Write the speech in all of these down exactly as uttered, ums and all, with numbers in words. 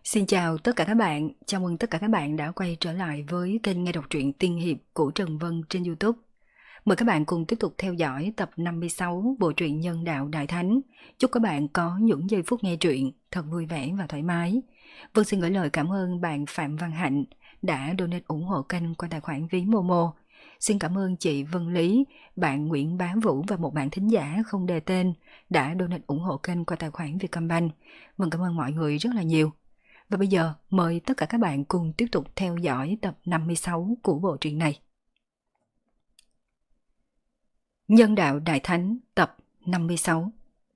Xin chào tất cả các bạn, chào mừng tất cả các bạn đã quay trở lại với kênh nghe đọc truyện tiên hiệp của Trần Vân trên YouTube. Mời các bạn cùng tiếp tục theo dõi tập năm mươi sáu bộ truyện Nhân đạo Đại Thánh. Chúc các bạn có những giây phút nghe truyện thật vui vẻ và thoải mái. Vân xin gửi lời cảm ơn bạn Phạm Văn Hạnh đã donate ủng hộ kênh qua tài khoản ví Momo. Xin cảm ơn chị Vân Lý, bạn Nguyễn Bá Vũ và một bạn thính giả không đề tên đã donate ủng hộ kênh qua tài khoản Vietcombank. Vâng, cảm ơn mọi người rất là nhiều. Và bây giờ mời tất cả các bạn cùng tiếp tục theo dõi tập năm mươi sáu của bộ truyện này. Nhân đạo Đại Thánh tập năm mươi sáu.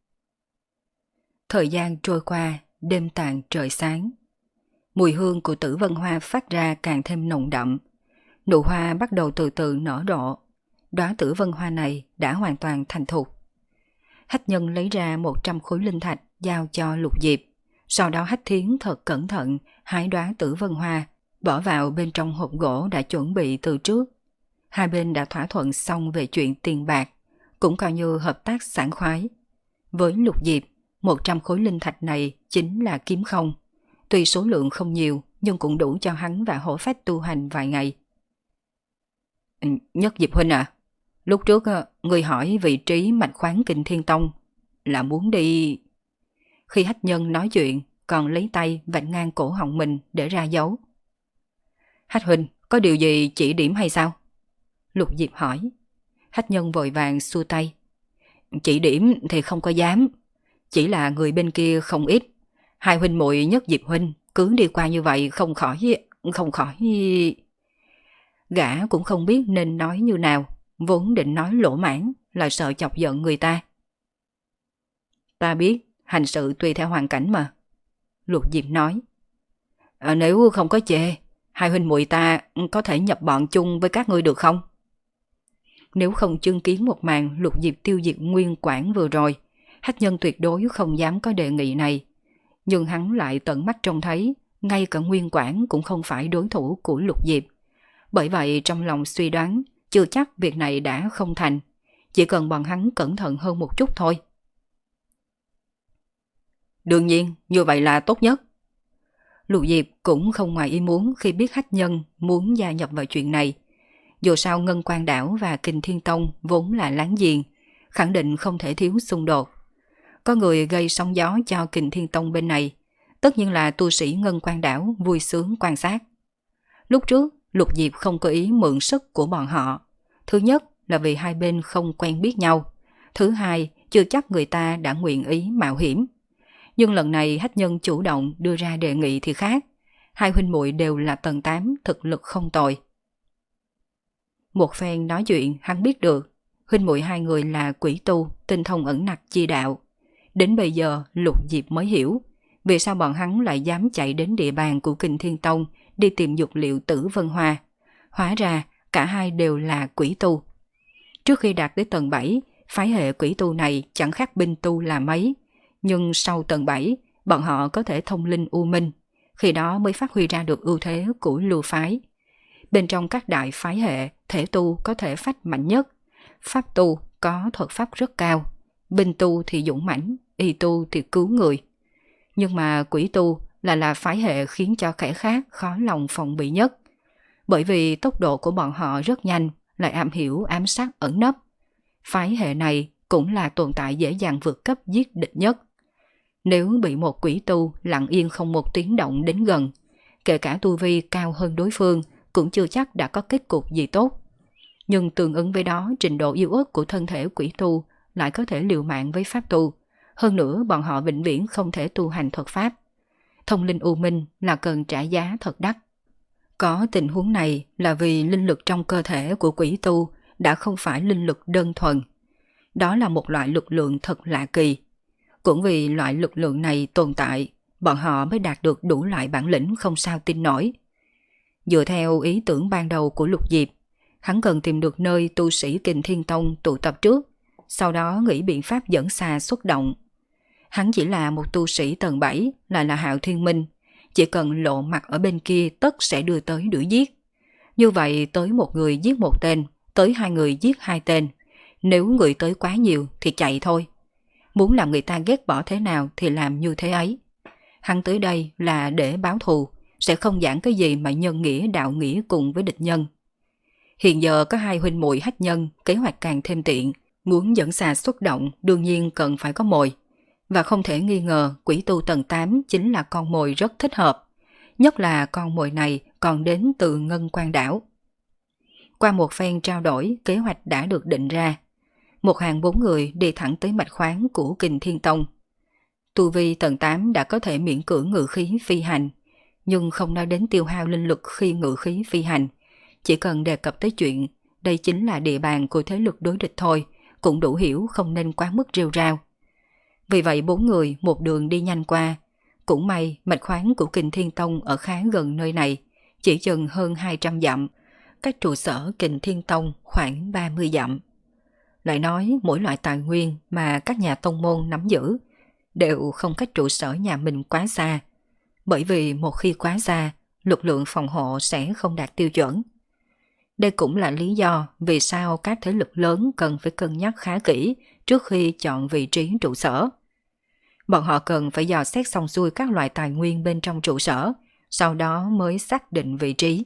Thời gian trôi qua, đêm tàn trời sáng. Mùi hương của Tử Vân Hoa phát ra càng thêm nồng đậm. Nụ hoa bắt đầu từ từ nở rộ. Đóa Tử Vân Hoa này đã hoàn toàn thành thục. Hách Nhân lấy ra một trăm khối linh thạch giao cho Lục Diệp. Sau đó Hách Thiến thật cẩn thận hái đóa Tử Vân Hoa, bỏ vào bên trong hộp gỗ đã chuẩn bị từ trước. Hai bên đã thỏa thuận xong về chuyện tiền bạc, cũng coi như hợp tác sảng khoái. Với Lục Diệp, một trăm khối linh thạch này chính là kiếm không. Tuy số lượng không nhiều, nhưng cũng đủ cho hắn và hổ phách tu hành vài ngày. Nhất Diệp huynh à, lúc trước người hỏi vị trí mạch khoáng Kình Thiên Tông là muốn đi... Khi Hách Nhân nói chuyện, còn lấy tay vạch ngang cổ họng mình để ra dấu. Hách huynh, có điều gì chỉ điểm hay sao? Lục Diệp hỏi. Hách Nhân vội vàng xua tay. Chỉ điểm thì không có dám. Chỉ là người bên kia không ít. Hai huynh muội Nhất Diệp huynh cứ đi qua như vậy không khỏi... Không khỏi... Gã cũng không biết nên nói như nào. Vốn định nói lỗ mãn là sợ chọc giận người ta. Ta biết. Hành sự tùy theo hoàn cảnh mà. Lục Diệp nói. À, nếu không có chê, hai huynh muội ta có thể nhập bọn chung với các ngươi được không? Nếu không chứng kiến một màn Lục Diệp tiêu diệt Nguyên Quảng vừa rồi, Hách Nhân tuyệt đối không dám có đề nghị này. Nhưng hắn lại tận mắt trông thấy, ngay cả Nguyên Quảng cũng không phải đối thủ của Lục Diệp. Bởi vậy trong lòng suy đoán, chưa chắc việc này đã không thành. Chỉ cần bọn hắn cẩn thận hơn một chút thôi. Đương nhiên, như vậy là tốt nhất. Lục Diệp cũng không ngoài ý muốn khi biết Hách Nhân muốn gia nhập vào chuyện này. Dù sao Ngân Quan Đảo và Kình Thiên Tông vốn là láng giềng, khẳng định không thể thiếu xung đột. Có người gây sóng gió cho Kình Thiên Tông bên này, tất nhiên là tu sĩ Ngân Quan Đảo vui sướng quan sát. Lúc trước, Lục Diệp không có ý mượn sức của bọn họ. Thứ nhất là vì hai bên không quen biết nhau. Thứ hai, chưa chắc người ta đã nguyện ý mạo hiểm. Nhưng lần này Hách Nhân chủ động đưa ra đề nghị thì khác. Hai huynh muội đều là tầng tám, thực lực không tồi. Một phen nói chuyện hắn biết được, huynh muội hai người là quỷ tu, tinh thông ẩn nặc chi đạo. Đến bây giờ Lục Diệp mới hiểu, vì sao bọn hắn lại dám chạy đến địa bàn của Kình Thiên Tông đi tìm dược liệu Tử Vân Hoa. Hóa ra cả hai đều là quỷ tu. Trước khi đạt tới tầng bảy, phái hệ quỷ tu này chẳng khác binh tu là mấy. Nhưng sau tầng bảy, bọn họ có thể thông linh u minh, khi đó mới phát huy ra được ưu thế của lưu phái. Bên trong các đại phái hệ, thể tu có thể phách mạnh nhất, pháp tu có thuật pháp rất cao, binh tu thì dũng mãnh, y tu thì cứu người. Nhưng mà quỷ tu là là phái hệ khiến cho kẻ khác khó lòng phòng bị nhất. Bởi vì tốc độ của bọn họ rất nhanh, lại am hiểu ám sát ẩn nấp. Phái hệ này cũng là tồn tại dễ dàng vượt cấp giết địch nhất. Nếu bị một quỷ tu lặng yên không một tiếng động đến gần, kể cả tu vi cao hơn đối phương cũng chưa chắc đã có kết cục gì tốt. Nhưng tương ứng với đó, trình độ yếu ớt của thân thể quỷ tu lại có thể liều mạng với pháp tu. Hơn nữa bọn họ vĩnh viễn không thể tu hành thuật pháp. Thông linh u minh là cần trả giá thật đắt. Có tình huống này là vì linh lực trong cơ thể của quỷ tu đã không phải linh lực đơn thuần. Đó là một loại lực lượng thật lạ kỳ. Cũng vì loại lực lượng này tồn tại, bọn họ mới đạt được đủ loại bản lĩnh không sao tin nổi. Dựa theo ý tưởng ban đầu của Lục Diệp, hắn cần tìm được nơi tu sĩ Kình Thiên Tông tụ tập trước, sau đó nghĩ biện pháp dẫn xà xuất động. Hắn chỉ là một tu sĩ tầng bảy, lại là Hạo Thiên Minh, chỉ cần lộ mặt ở bên kia tất sẽ đưa tới đuổi giết. Như vậy tới một người giết một tên, tới hai người giết hai tên. Nếu người tới quá nhiều thì chạy thôi. Muốn làm người ta ghét bỏ thế nào thì làm như thế ấy. Hắn tới đây là để báo thù, sẽ không giảng cái gì mà nhân nghĩa đạo nghĩa cùng với địch nhân. Hiện giờ có hai huynh muội hách nhân, kế hoạch càng thêm tiện, muốn dẫn xà xuất động đương nhiên cần phải có mồi. Và không thể nghi ngờ quỷ tu tầng tám chính là con mồi rất thích hợp. Nhất là con mồi này còn đến từ Ngân Quan Đảo. Qua một phen trao đổi, kế hoạch đã được định ra. Một hàng bốn người đi thẳng tới mạch khoáng của Kình Thiên Tông. Tu vi tầng tám đã có thể miễn cưỡng ngự khí phi hành, nhưng không nói đến tiêu hao linh lực khi ngự khí phi hành. Chỉ cần đề cập tới chuyện đây chính là địa bàn của thế lực đối địch thôi, cũng đủ hiểu không nên quá mức rêu rao. Vì vậy bốn người một đường đi nhanh qua. Cũng may mạch khoáng của Kình Thiên Tông ở khá gần nơi này, chỉ chừng hơn hai trăm dặm, cách trụ sở Kình Thiên Tông khoảng ba mươi dặm. Lại nói mỗi loại tài nguyên mà các nhà tông môn nắm giữ đều không cách trụ sở nhà mình quá xa, bởi vì một khi quá xa, lực lượng phòng hộ sẽ không đạt tiêu chuẩn. Đây cũng là lý do vì sao các thế lực lớn cần phải cân nhắc khá kỹ trước khi chọn vị trí trụ sở. Bọn họ cần phải dò xét xong xuôi các loại tài nguyên bên trong trụ sở, sau đó mới xác định vị trí.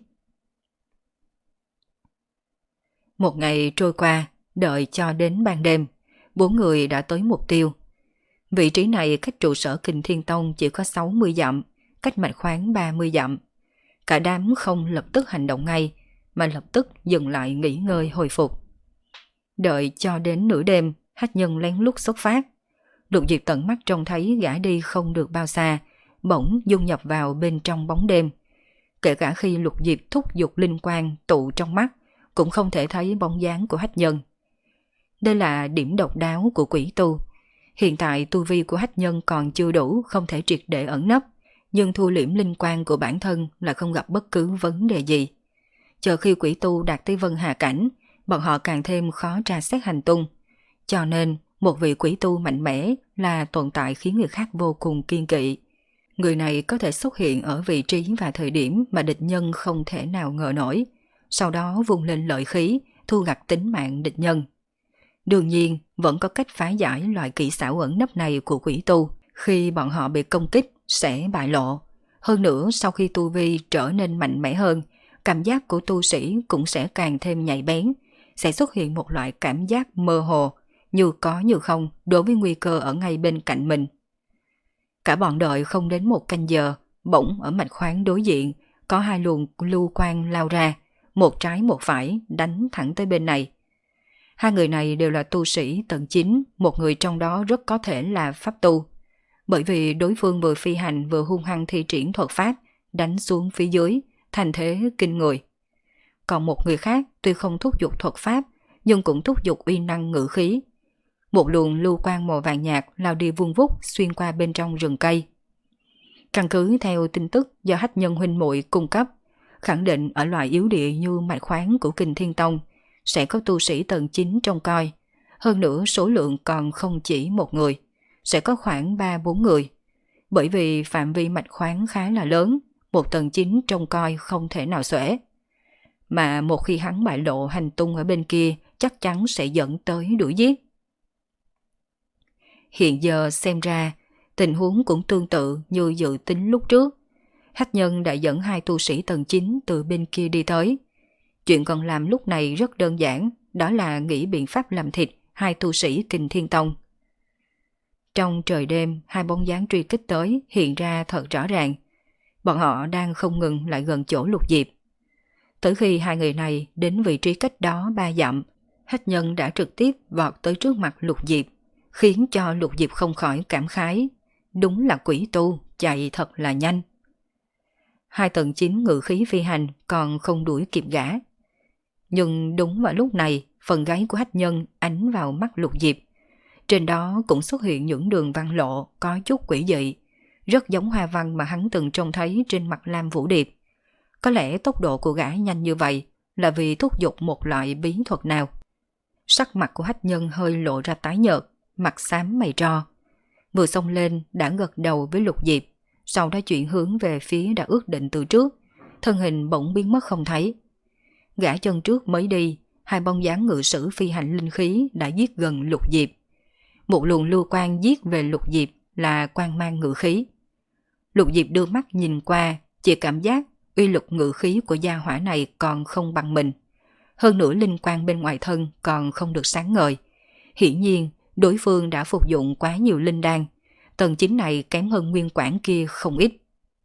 Một ngày trôi qua, đợi cho đến ban đêm, bốn người đã tới mục tiêu. Vị trí này cách trụ sở Kình Thiên Tông chỉ có sáu mươi dặm, cách mạch khoáng ba mươi dặm. Cả đám không lập tức hành động ngay, mà lập tức dừng lại nghỉ ngơi hồi phục. Đợi cho đến nửa đêm, hách nhân lén lút xuất phát. Lục Diệp tận mắt trông thấy gã đi không được bao xa, bỗng dung nhập vào bên trong bóng đêm. Kể cả khi Lục Diệp thúc giục linh quang tụ trong mắt, cũng không thể thấy bóng dáng của hách nhân. Đây là điểm độc đáo của quỷ tu. Hiện tại tu vi của hách nhân còn chưa đủ, không thể triệt để ẩn nấp, nhưng thu liễm linh quang của bản thân là không gặp bất cứ vấn đề gì. Chờ khi quỷ tu đạt tới Vân Hà cảnh, bọn họ càng thêm khó tra xét hành tung. Cho nên, một vị quỷ tu mạnh mẽ là tồn tại khiến người khác vô cùng kiêng kỵ. Người này có thể xuất hiện ở vị trí và thời điểm mà địch nhân không thể nào ngờ nổi, sau đó vung lên lợi khí, thu gặt tính mạng địch nhân. Đương nhiên, vẫn có cách phá giải loại kỹ xảo ẩn nấp này của quỷ tu, khi bọn họ bị công kích sẽ bại lộ. Hơn nữa, sau khi tu vi trở nên mạnh mẽ hơn, cảm giác của tu sĩ cũng sẽ càng thêm nhạy bén, sẽ xuất hiện một loại cảm giác mơ hồ, như có như không đối với nguy cơ ở ngay bên cạnh mình. Cả bọn đợi không đến một canh giờ, bỗng ở mạch khoáng đối diện, có hai luồng lưu quang lao ra, một trái một phải đánh thẳng tới bên này. Hai người này đều là tu sĩ tầng chín, một người trong đó rất có thể là pháp tu. Bởi vì đối phương vừa phi hành vừa hung hăng thi triển thuật pháp, đánh xuống phía dưới, thành thế kinh người. Còn một người khác tuy không thúc giục thuật pháp, nhưng cũng thúc giục uy năng ngự khí. Một luồng lưu quang màu vàng nhạt lao đi vung vút xuyên qua bên trong rừng cây. Căn cứ theo tin tức do hách nhân huynh muội cung cấp, khẳng định ở loại yếu địa như mạch khoáng của Kình Thiên Tông sẽ có tu sĩ tầng chín trông coi. Hơn nữa số lượng còn không chỉ một người, sẽ có khoảng ba bốn người. Bởi vì phạm vi mạch khoáng khá là lớn, một tầng chín trông coi không thể nào xuể. Mà một khi hắn bại lộ hành tung ở bên kia, chắc chắn sẽ dẫn tới đuổi giết. Hiện giờ xem ra, tình huống cũng tương tự như dự tính lúc trước. Hách nhân đã dẫn hai tu sĩ tầng chín từ bên kia đi tới. Chuyện còn làm lúc này rất đơn giản, đó là nghĩ biện pháp làm thịt hai tu sĩ Kình Thiên Tông. Trong trời đêm, hai bóng dáng truy kích tới hiện ra thật rõ ràng. Bọn họ đang không ngừng lại gần chỗ Lục Diệp. Tới khi hai người này đến vị trí cách đó ba dặm, hách nhân đã trực tiếp vọt tới trước mặt Lục Diệp, khiến cho Lục Diệp không khỏi cảm khái. Đúng là quỷ tu, chạy thật là nhanh. Hai tầng chín ngự khí phi hành còn không đuổi kịp gã. Nhưng đúng vào lúc này, phần gáy của hách nhân ánh vào mắt Lục Diệp. Trên đó cũng xuất hiện những đường văn lộ có chút quỷ dị, rất giống hoa văn mà hắn từng trông thấy trên mặt Lam Vũ Điệp. Có lẽ tốc độ của gã nhanh như vậy là vì thúc giục một loại bí thuật nào. Sắc mặt của hách nhân hơi lộ ra tái nhợt, mặt xám mày tro. Vừa xông lên đã gật đầu với Lục Diệp, sau đó chuyển hướng về phía đã ước định từ trước, thân hình bỗng biến mất không thấy. Gã chân trước mới đi, hai bóng dáng ngự sử phi hành linh khí đã giết gần Lục Diệp. Một luồng lưu quang giết về Lục Diệp là quang mang ngự khí. Lục Diệp đưa mắt nhìn qua, chỉ cảm giác uy lực ngự khí của gia hỏa này còn không bằng mình. Hơn nữa linh quang bên ngoài thân còn không được sáng ngời. Hiển nhiên, đối phương đã phục dụng quá nhiều linh đan. Tầng chín này kém hơn nguyên quản kia không ít.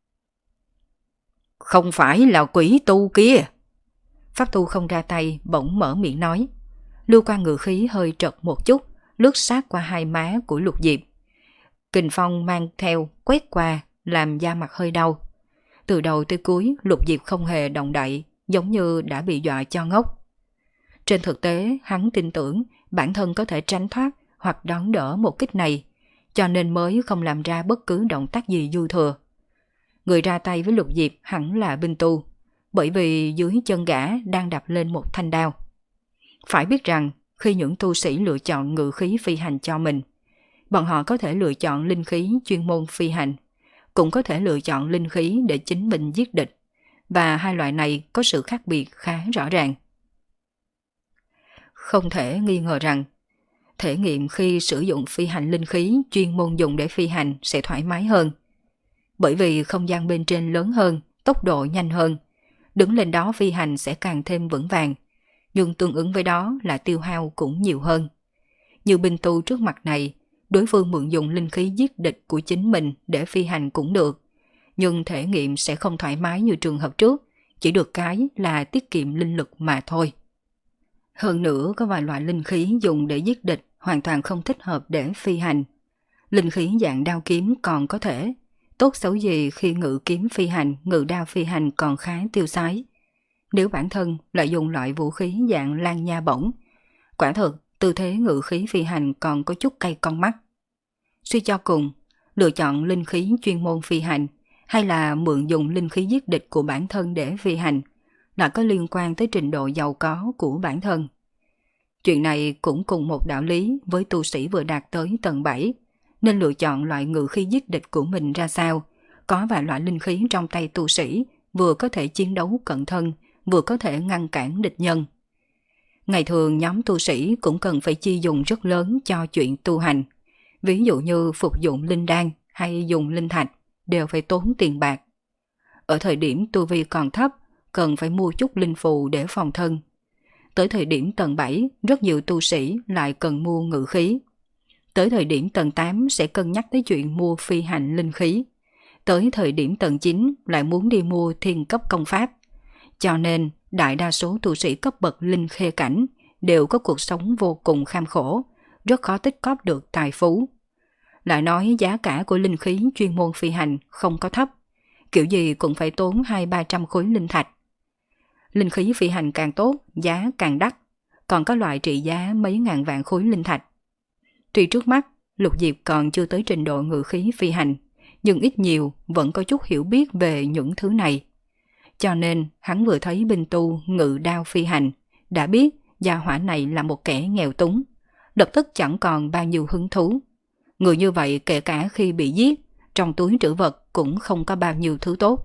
Không phải là quỷ tu kia. Pháp tu không ra tay bỗng mở miệng nói. Lưu quang ngự khí hơi trật một chút, lướt sát qua hai má của Lục Diệp. Kình phong mang theo quét qua, làm da mặt hơi đau. Từ đầu tới cuối, Lục Diệp không hề động đậy, giống như đã bị dọa cho ngốc. Trên thực tế, hắn tin tưởng bản thân có thể tránh thoát hoặc đón đỡ một kích này, cho nên mới không làm ra bất cứ động tác gì dư thừa. Người ra tay với Lục Diệp hẳn là binh tu, bởi vì dưới chân gã đang đập lên một thanh đao. Phải biết rằng, khi những tu sĩ lựa chọn ngự khí phi hành cho mình, bọn họ có thể lựa chọn linh khí chuyên môn phi hành, cũng có thể lựa chọn linh khí để chính mình giết địch, và hai loại này có sự khác biệt khá rõ ràng. Không thể nghi ngờ rằng, thể nghiệm khi sử dụng phi hành linh khí chuyên môn dùng để phi hành sẽ thoải mái hơn. Bởi vì không gian bên trên lớn hơn, tốc độ nhanh hơn, đứng lên đó phi hành sẽ càng thêm vững vàng, nhưng tương ứng với đó là tiêu hao cũng nhiều hơn. Như binh tu trước mặt này, đối phương mượn dùng linh khí giết địch của chính mình để phi hành cũng được, nhưng thể nghiệm sẽ không thoải mái như trường hợp trước, chỉ được cái là tiết kiệm linh lực mà thôi. Hơn nữa có vài loại linh khí dùng để giết địch hoàn toàn không thích hợp để phi hành. Linh khí dạng đao kiếm còn có thể, tốt xấu gì khi ngự kiếm phi hành, ngự đao phi hành còn khá tiêu sái. Nếu bản thân lại dùng loại vũ khí dạng lan nha bổng, quả thực tư thế ngự khí phi hành còn có chút cay con mắt. Suy cho cùng, lựa chọn linh khí chuyên môn phi hành hay là mượn dùng linh khí giết địch của bản thân để phi hành là có liên quan tới trình độ giàu có của bản thân. Chuyện này cũng cùng một đạo lý với tu sĩ vừa đạt tới tầng bảy, nên lựa chọn loại ngự khí giết địch của mình ra sao, có vài loại linh khí trong tay tu sĩ vừa có thể chiến đấu cận thân, vừa có thể ngăn cản địch nhân. Ngày thường nhóm tu sĩ cũng cần phải chi dùng rất lớn cho chuyện tu hành. Ví dụ như phục dụng linh đan hay dùng linh thạch đều phải tốn tiền bạc. Ở thời điểm tu vi còn thấp, cần phải mua chút linh phù để phòng thân. Tới thời điểm tầng bảy, rất nhiều tu sĩ lại cần mua ngự khí. Tới thời điểm tầng tám sẽ cân nhắc tới chuyện mua phi hành linh khí. Tới thời điểm tầng chín lại muốn đi mua thiên cấp công pháp. Cho nên, đại đa số tu sĩ cấp bậc linh khê cảnh đều có cuộc sống vô cùng kham khổ, rất khó tích cóp được tài phú. Lại nói giá cả của linh khí chuyên môn phi hành không có thấp, kiểu gì cũng phải tốn hai ba trăm khối linh thạch. Linh khí phi hành càng tốt, giá càng đắt, còn có loại trị giá mấy ngàn vạn khối linh thạch. Tuy trước mắt, Lục Diệp còn chưa tới trình độ ngự khí phi hành, nhưng ít nhiều vẫn có chút hiểu biết về những thứ này. Cho nên, hắn vừa thấy binh tu ngự đao phi hành, đã biết gia hỏa này là một kẻ nghèo túng, lập tức chẳng còn bao nhiêu hứng thú. Người như vậy kể cả khi bị giết, trong túi trữ vật cũng không có bao nhiêu thứ tốt.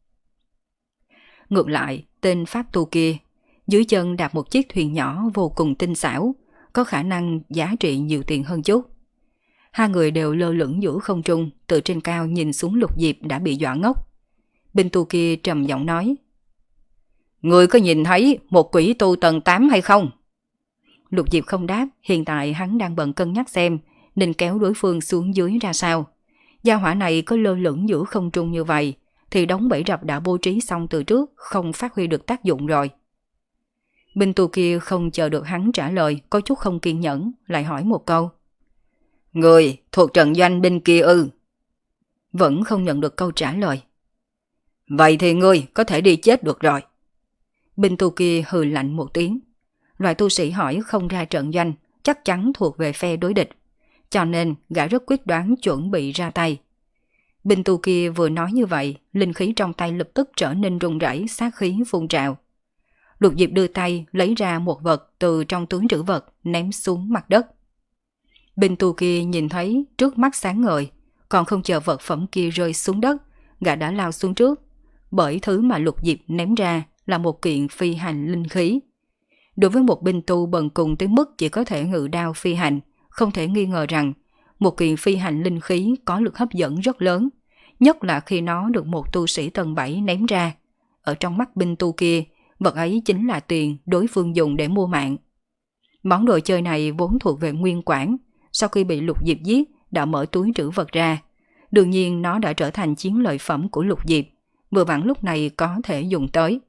Ngược lại, tên pháp tu kia, dưới chân đạp một chiếc thuyền nhỏ vô cùng tinh xảo, có khả năng giá trị nhiều tiền hơn chút. Hai người đều lơ lửng giữa không trung, từ trên cao nhìn xuống Lục Diệp đã bị dọa ngốc. Binh tu kia trầm giọng nói: "Người có nhìn thấy một quỷ tu tầng tám hay không?" Lục Diệp không đáp, hiện tại hắn đang bận cân nhắc xem nên kéo đối phương xuống dưới ra sao. Gia hỏa này có lơ lửng giữa không trung như vậy, thì đống bẫy rập đã bố trí xong từ trước, không phát huy được tác dụng rồi. Binh tu kia không chờ được hắn trả lời, có chút không kiên nhẫn, lại hỏi một câu: "Người thuộc trận doanh binh kia ư?" Vẫn không nhận được câu trả lời. "Vậy thì ngươi có thể đi chết được rồi." Binh tu kia hừ lạnh một tiếng. Loại tu sĩ hỏi không ra trận doanh chắc chắn thuộc về phe đối địch, cho nên gã rất quyết đoán chuẩn bị ra tay. Binh tu kia vừa nói như vậy, linh khí trong tay lập tức trở nên rung rẩy, sát khí phun trào. Lục Diệp đưa tay lấy ra một vật từ trong túi trữ vật, ném xuống mặt đất. Binh tu kia nhìn thấy trước mắt sáng ngời, còn không chờ vật phẩm kia rơi xuống đất, gã đã lao xuống trước, bởi thứ mà Lục Diệp ném ra là một kiện phi hành linh khí. Đối với một binh tu bần cùng tới mức chỉ có thể ngự đao phi hành, không thể nghi ngờ rằng một kiện phi hành linh khí có lực hấp dẫn rất lớn, nhất là khi nó được một tu sĩ tầng bảy ném ra. Ở trong mắt binh tu kia, vật ấy chính là tiền đối phương dùng để mua mạng. Món đồ chơi này vốn thuộc về Nguyên Quảng, sau khi bị Lục Diệp giết đã mở túi trữ vật ra. Đương nhiên nó đã trở thành chiến lợi phẩm của Lục Diệp, vừa vặn lúc này có thể dùng tới.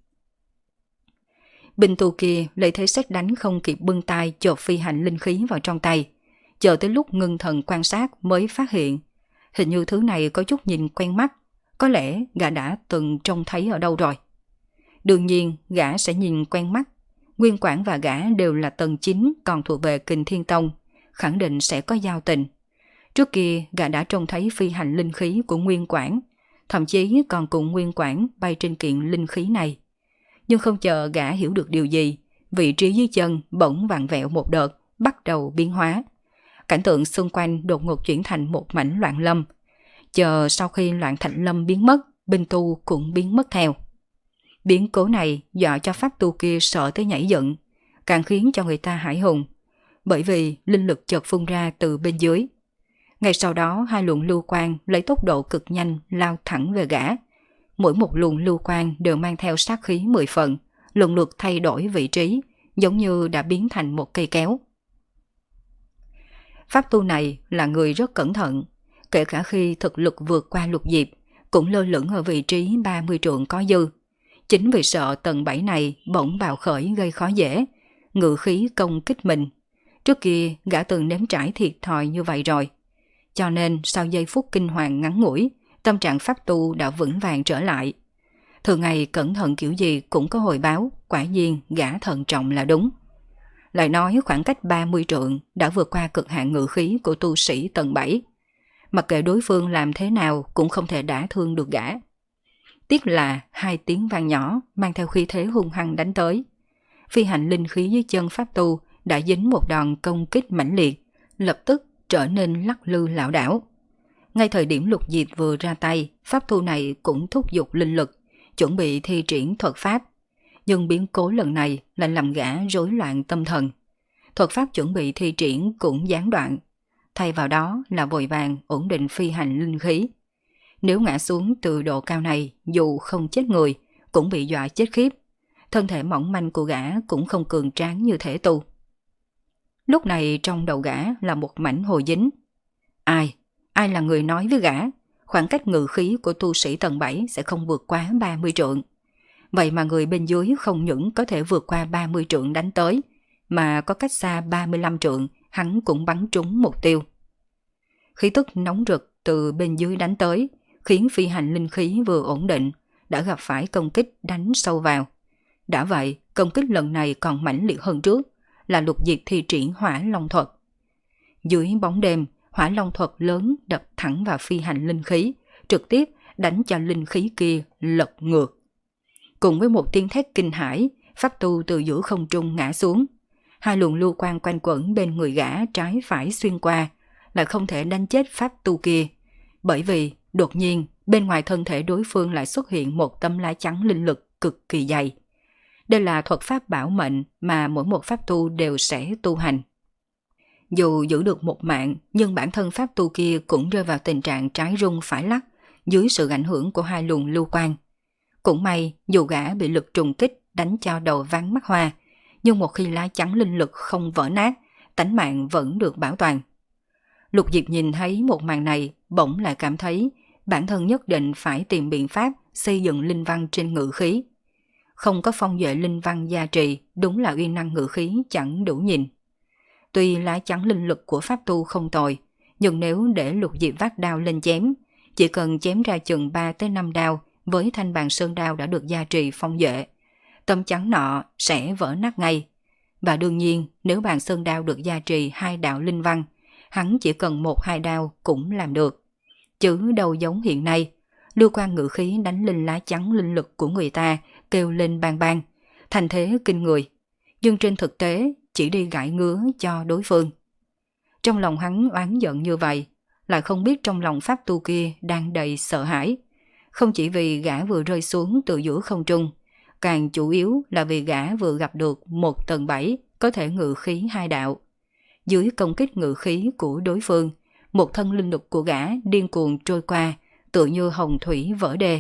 Binh tu kia lấy thế xét đánh không kịp bưng tay chộp phi hành linh khí vào trong tay, chờ tới lúc ngưng thần quan sát mới phát hiện. Hình như thứ này có chút nhìn quen mắt, có lẽ gã đã từng trông thấy ở đâu rồi. Đương nhiên gã sẽ nhìn quen mắt, Nguyên Quảng và gã đều là tầng chín còn thuộc về Kình Thiên Tông, khẳng định sẽ có giao tình. Trước kia gã đã trông thấy phi hành linh khí của Nguyên Quảng, thậm chí còn cùng Nguyên Quảng bay trên kiện linh khí này. Nhưng không chờ gã hiểu được điều gì, vị trí dưới chân bỗng vặn vẹo một đợt, bắt đầu biến hóa. Cảnh tượng xung quanh đột ngột chuyển thành một mảnh loạn lâm. Chờ sau khi loạn thành lâm biến mất, binh tu cũng biến mất theo. Biến cố này dọa cho pháp tu kia sợ tới nhảy dựng, càng khiến cho người ta hãi hùng, bởi vì linh lực chợt phun ra từ bên dưới. Ngay sau đó hai luồng lưu quang lấy tốc độ cực nhanh lao thẳng về gã. Mỗi một luồng lưu quang đều mang theo sát khí mười phần, lần lượt thay đổi vị trí, giống như đã biến thành một cây kéo. Pháp tu này là người rất cẩn thận, kể cả khi thực lực vượt qua Lục Diệp, cũng lơ lửng ở vị trí ba mươi trượng có dư. Chính vì sợ tầng bảy này bỗng bạo khởi gây khó dễ, ngự khí công kích mình. Trước kia gã từng nếm trải thiệt thòi như vậy rồi. Cho nên sau giây phút kinh hoàng ngắn ngủi, tâm trạng pháp tu đã vững vàng trở lại. Thường ngày cẩn thận kiểu gì cũng có hồi báo, quả nhiên gã thận trọng là đúng. Lại nói khoảng cách ba mươi trượng đã vượt qua cực hạn ngự khí của tu sĩ tầng bảy. Mặc kệ đối phương làm thế nào cũng không thể đả thương được gã. Tiếc là hai tiếng vang nhỏ mang theo khí thế hung hăng đánh tới. Phi hành linh khí dưới chân pháp tu đã dính một đòn công kích mãnh liệt, lập tức trở nên lắc lư lảo đảo. Ngay thời điểm Lục Diệp vừa ra tay, pháp tu này cũng thúc giục linh lực, chuẩn bị thi triển thuật pháp. Nhưng biến cố lần này lại làm gã rối loạn tâm thần. Thuật pháp chuẩn bị thi triển cũng gián đoạn, thay vào đó là vội vàng ổn định phi hành linh khí. Nếu ngã xuống từ độ cao này, dù không chết người, cũng bị dọa chết khiếp. Thân thể mỏng manh của gã cũng không cường tráng như thể tu. Lúc này trong đầu gã là một mảnh hồ dính. Ai? Ai là người nói với gã? Khoảng cách ngự khí của tu sĩ tầng bảy sẽ không vượt quá ba mươi trượng. Vậy mà người bên dưới không những có thể vượt qua ba mươi trượng đánh tới, mà có cách xa ba mươi lăm trượng, hắn cũng bắn trúng mục tiêu. Khí tức nóng rực từ bên dưới đánh tới, khiến phi hành linh khí vừa ổn định, đã gặp phải công kích đánh sâu vào. Đã vậy, công kích lần này còn mãnh liệt hơn trước, là Lục Diệp thi triển hỏa long thuật. Dưới bóng đêm, hỏa long thuật lớn đập thẳng vào phi hành linh khí, trực tiếp đánh cho linh khí kia lật ngược. Cùng với một tiếng thét kinh hãi, pháp tu từ giữa không trung ngã xuống. Hai luồng lưu quang quanh quẩn bên người gã trái phải xuyên qua, lại không thể đánh chết pháp tu kia. Bởi vì, đột nhiên, bên ngoài thân thể đối phương lại xuất hiện một tấm lá chắn linh lực cực kỳ dày. Đây là thuật pháp bảo mệnh mà mỗi một pháp tu đều sẽ tu hành. Dù giữ được một mạng, nhưng bản thân pháp tu kia cũng rơi vào tình trạng trái rung phải lắc dưới sự ảnh hưởng của hai luồng lưu quang. Cũng may, dù gã bị lực trùng kích đánh cho đầu ván mắt hoa, nhưng một khi lá chắn linh lực không vỡ nát, tánh mạng vẫn được bảo toàn. Lục Diệp nhìn thấy một màn này, bỗng lại cảm thấy bản thân nhất định phải tìm biện pháp xây dựng linh văn trên ngự khí. Không có phong duệ linh văn gia trì, đúng là uy năng ngự khí chẳng đủ nhìn. Tuy lá chắn linh lực của pháp tu không tồi, nhưng nếu để Lục Diệp vác đao lên chém, chỉ cần chém ra chừng ba tới năm đao với thanh bàn sơn đao đã được gia trì phong duệ, tấm chắn nọ sẽ vỡ nát ngay. Và đương nhiên, nếu bàn sơn đao được gia trì hai đạo linh văn, hắn chỉ cần một hai đao cũng làm được. Chứ đâu giống hiện nay, lưu quan ngự khí đánh lên lá chắn linh lực của người ta kêu lên bang bang, thành thế kinh người. Nhưng trên thực tế chỉ đi gãi ngứa cho đối phương. Trong lòng hắn oán giận như vậy, lại không biết trong lòng pháp tu kia đang đầy sợ hãi. Không chỉ vì gã vừa rơi xuống từ giữa không trung, càng chủ yếu là vì gã vừa gặp được một tầng bảy có thể ngự khí hai đạo. Dưới công kích ngự khí của đối phương, một thân linh lực của gã điên cuồng trôi qua, tựa như hồng thủy vỡ đê.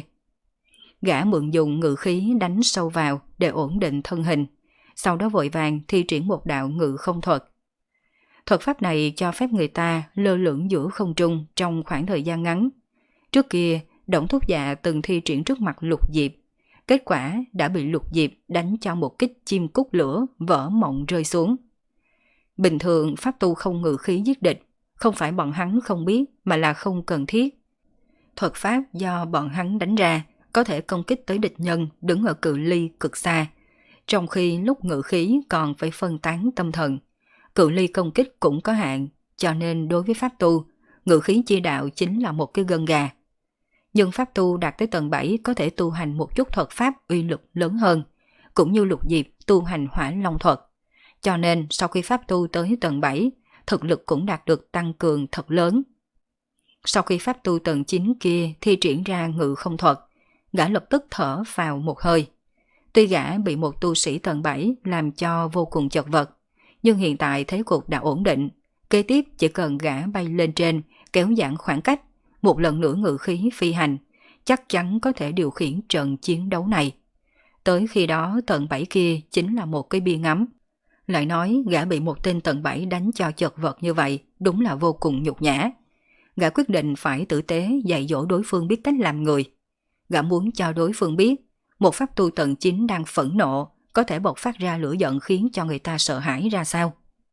Gã mượn dùng ngự khí đánh sâu vào để ổn định thân hình, sau đó vội vàng thi triển một đạo ngự không thuật. Thuật pháp này cho phép người ta lơ lửng giữa không trung trong khoảng thời gian ngắn. Trước kia, Đổng Thúc Dạ từng thi triển trước mặt Lục Diệp, kết quả đã bị Lục Diệp đánh cho một kích chim cút lửa vỡ mộng rơi xuống. Bình thường pháp tu không ngự khí giết địch, không phải bọn hắn không biết mà là không cần thiết. Thuật pháp do bọn hắn đánh ra có thể công kích tới địch nhân đứng ở cự ly cực xa, trong khi lúc ngự khí còn phải phân tán tâm thần. Cự ly công kích cũng có hạn, cho nên đối với pháp tu, ngự khí chi đạo chính là một cái gân gà. Nhưng pháp tu đạt tới tầng bảy có thể tu hành một chút thuật pháp uy lực lớn hơn, cũng như Lục Diệp tu hành hỏa long thuật. Cho nên sau khi pháp tu tới tầng bảy, thực lực cũng đạt được tăng cường thật lớn. Sau khi pháp tu tầng chín kia thi triển ra ngự không thuật, gã lập tức thở vào một hơi. Tuy gã bị một tu sĩ tầng bảy làm cho vô cùng chật vật, nhưng hiện tại thế cục đã ổn định. Kế tiếp chỉ cần gã bay lên trên, kéo giãn khoảng cách, một lần nữa ngự khí phi hành, chắc chắn có thể điều khiển trận chiến đấu này. Tới khi đó tầng bảy kia chính là một cái bia ngắm. Lại nói gã bị một tên tầng bảy đánh cho chật vật như vậy, đúng là vô cùng nhục nhã. Gã quyết định phải tử tế dạy dỗ đối phương biết cách làm người. Gã muốn cho đối phương biết, một pháp tu tầng chín đang phẫn nộ, có thể bộc phát ra lửa giận khiến cho người ta sợ hãi ra sao.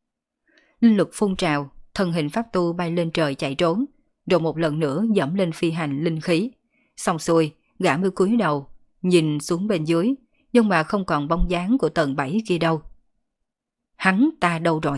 Linh lực phun trào, thân hình pháp tu bay lên trời chạy trốn, rồi một lần nữa dẫm lên phi hành linh khí. Xong xuôi, gã mới cúi đầu, nhìn xuống bên dưới, nhưng mà không còn bóng dáng của tầng bảy kia đâu. Hắn ta đâu rồi?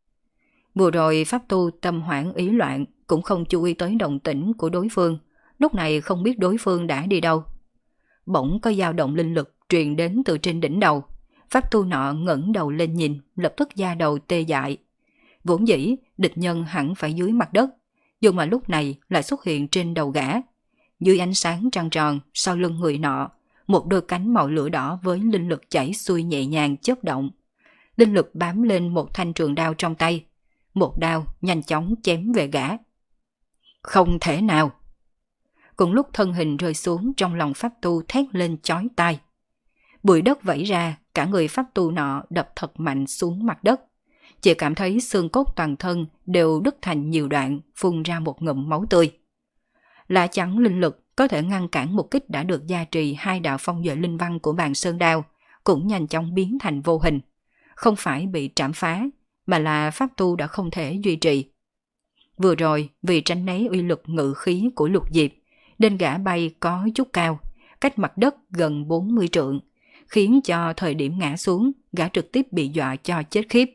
Vừa rồi pháp tu tâm hoảng ý loạn, cũng không chú ý tới động tĩnh của đối phương, lúc này không biết đối phương đã đi đâu. Bỗng có dao động linh lực truyền đến từ trên đỉnh đầu. Pháp tu nọ ngẩng đầu lên nhìn, lập tức da đầu tê dại. Vốn dĩ địch nhân hẳn phải dưới mặt đất, nhưng mà lúc này lại xuất hiện trên đầu gã. Dưới ánh sáng trăng tròn, sau lưng người nọ, một đôi cánh màu lửa đỏ với linh lực chảy xuôi nhẹ nhàng chớp động. Linh lực bám lên một thanh trường đao trong tay. Một đao nhanh chóng chém về gã. Không thể nào! Cùng lúc thân hình rơi xuống, trong lòng pháp tu thét lên chói tai. Bụi đất vẩy ra, cả người pháp tu nọ đập thật mạnh xuống mặt đất. Chỉ cảm thấy xương cốt toàn thân đều đứt thành nhiều đoạn, phun ra một ngụm máu tươi. Lá chắn linh lực có thể ngăn cản một kích đã được gia trì hai đạo phong duệ linh văn của bàn sơn đao, cũng nhanh chóng biến thành vô hình. Không phải bị trảm phá, mà là pháp tu đã không thể duy trì. Vừa rồi, vì tránh né uy lực ngự khí của Lục Diệp, nên gã bay có chút cao, cách mặt đất gần bốn mươi trượng, khiến cho thời điểm ngã xuống, gã trực tiếp bị dọa cho chết khiếp.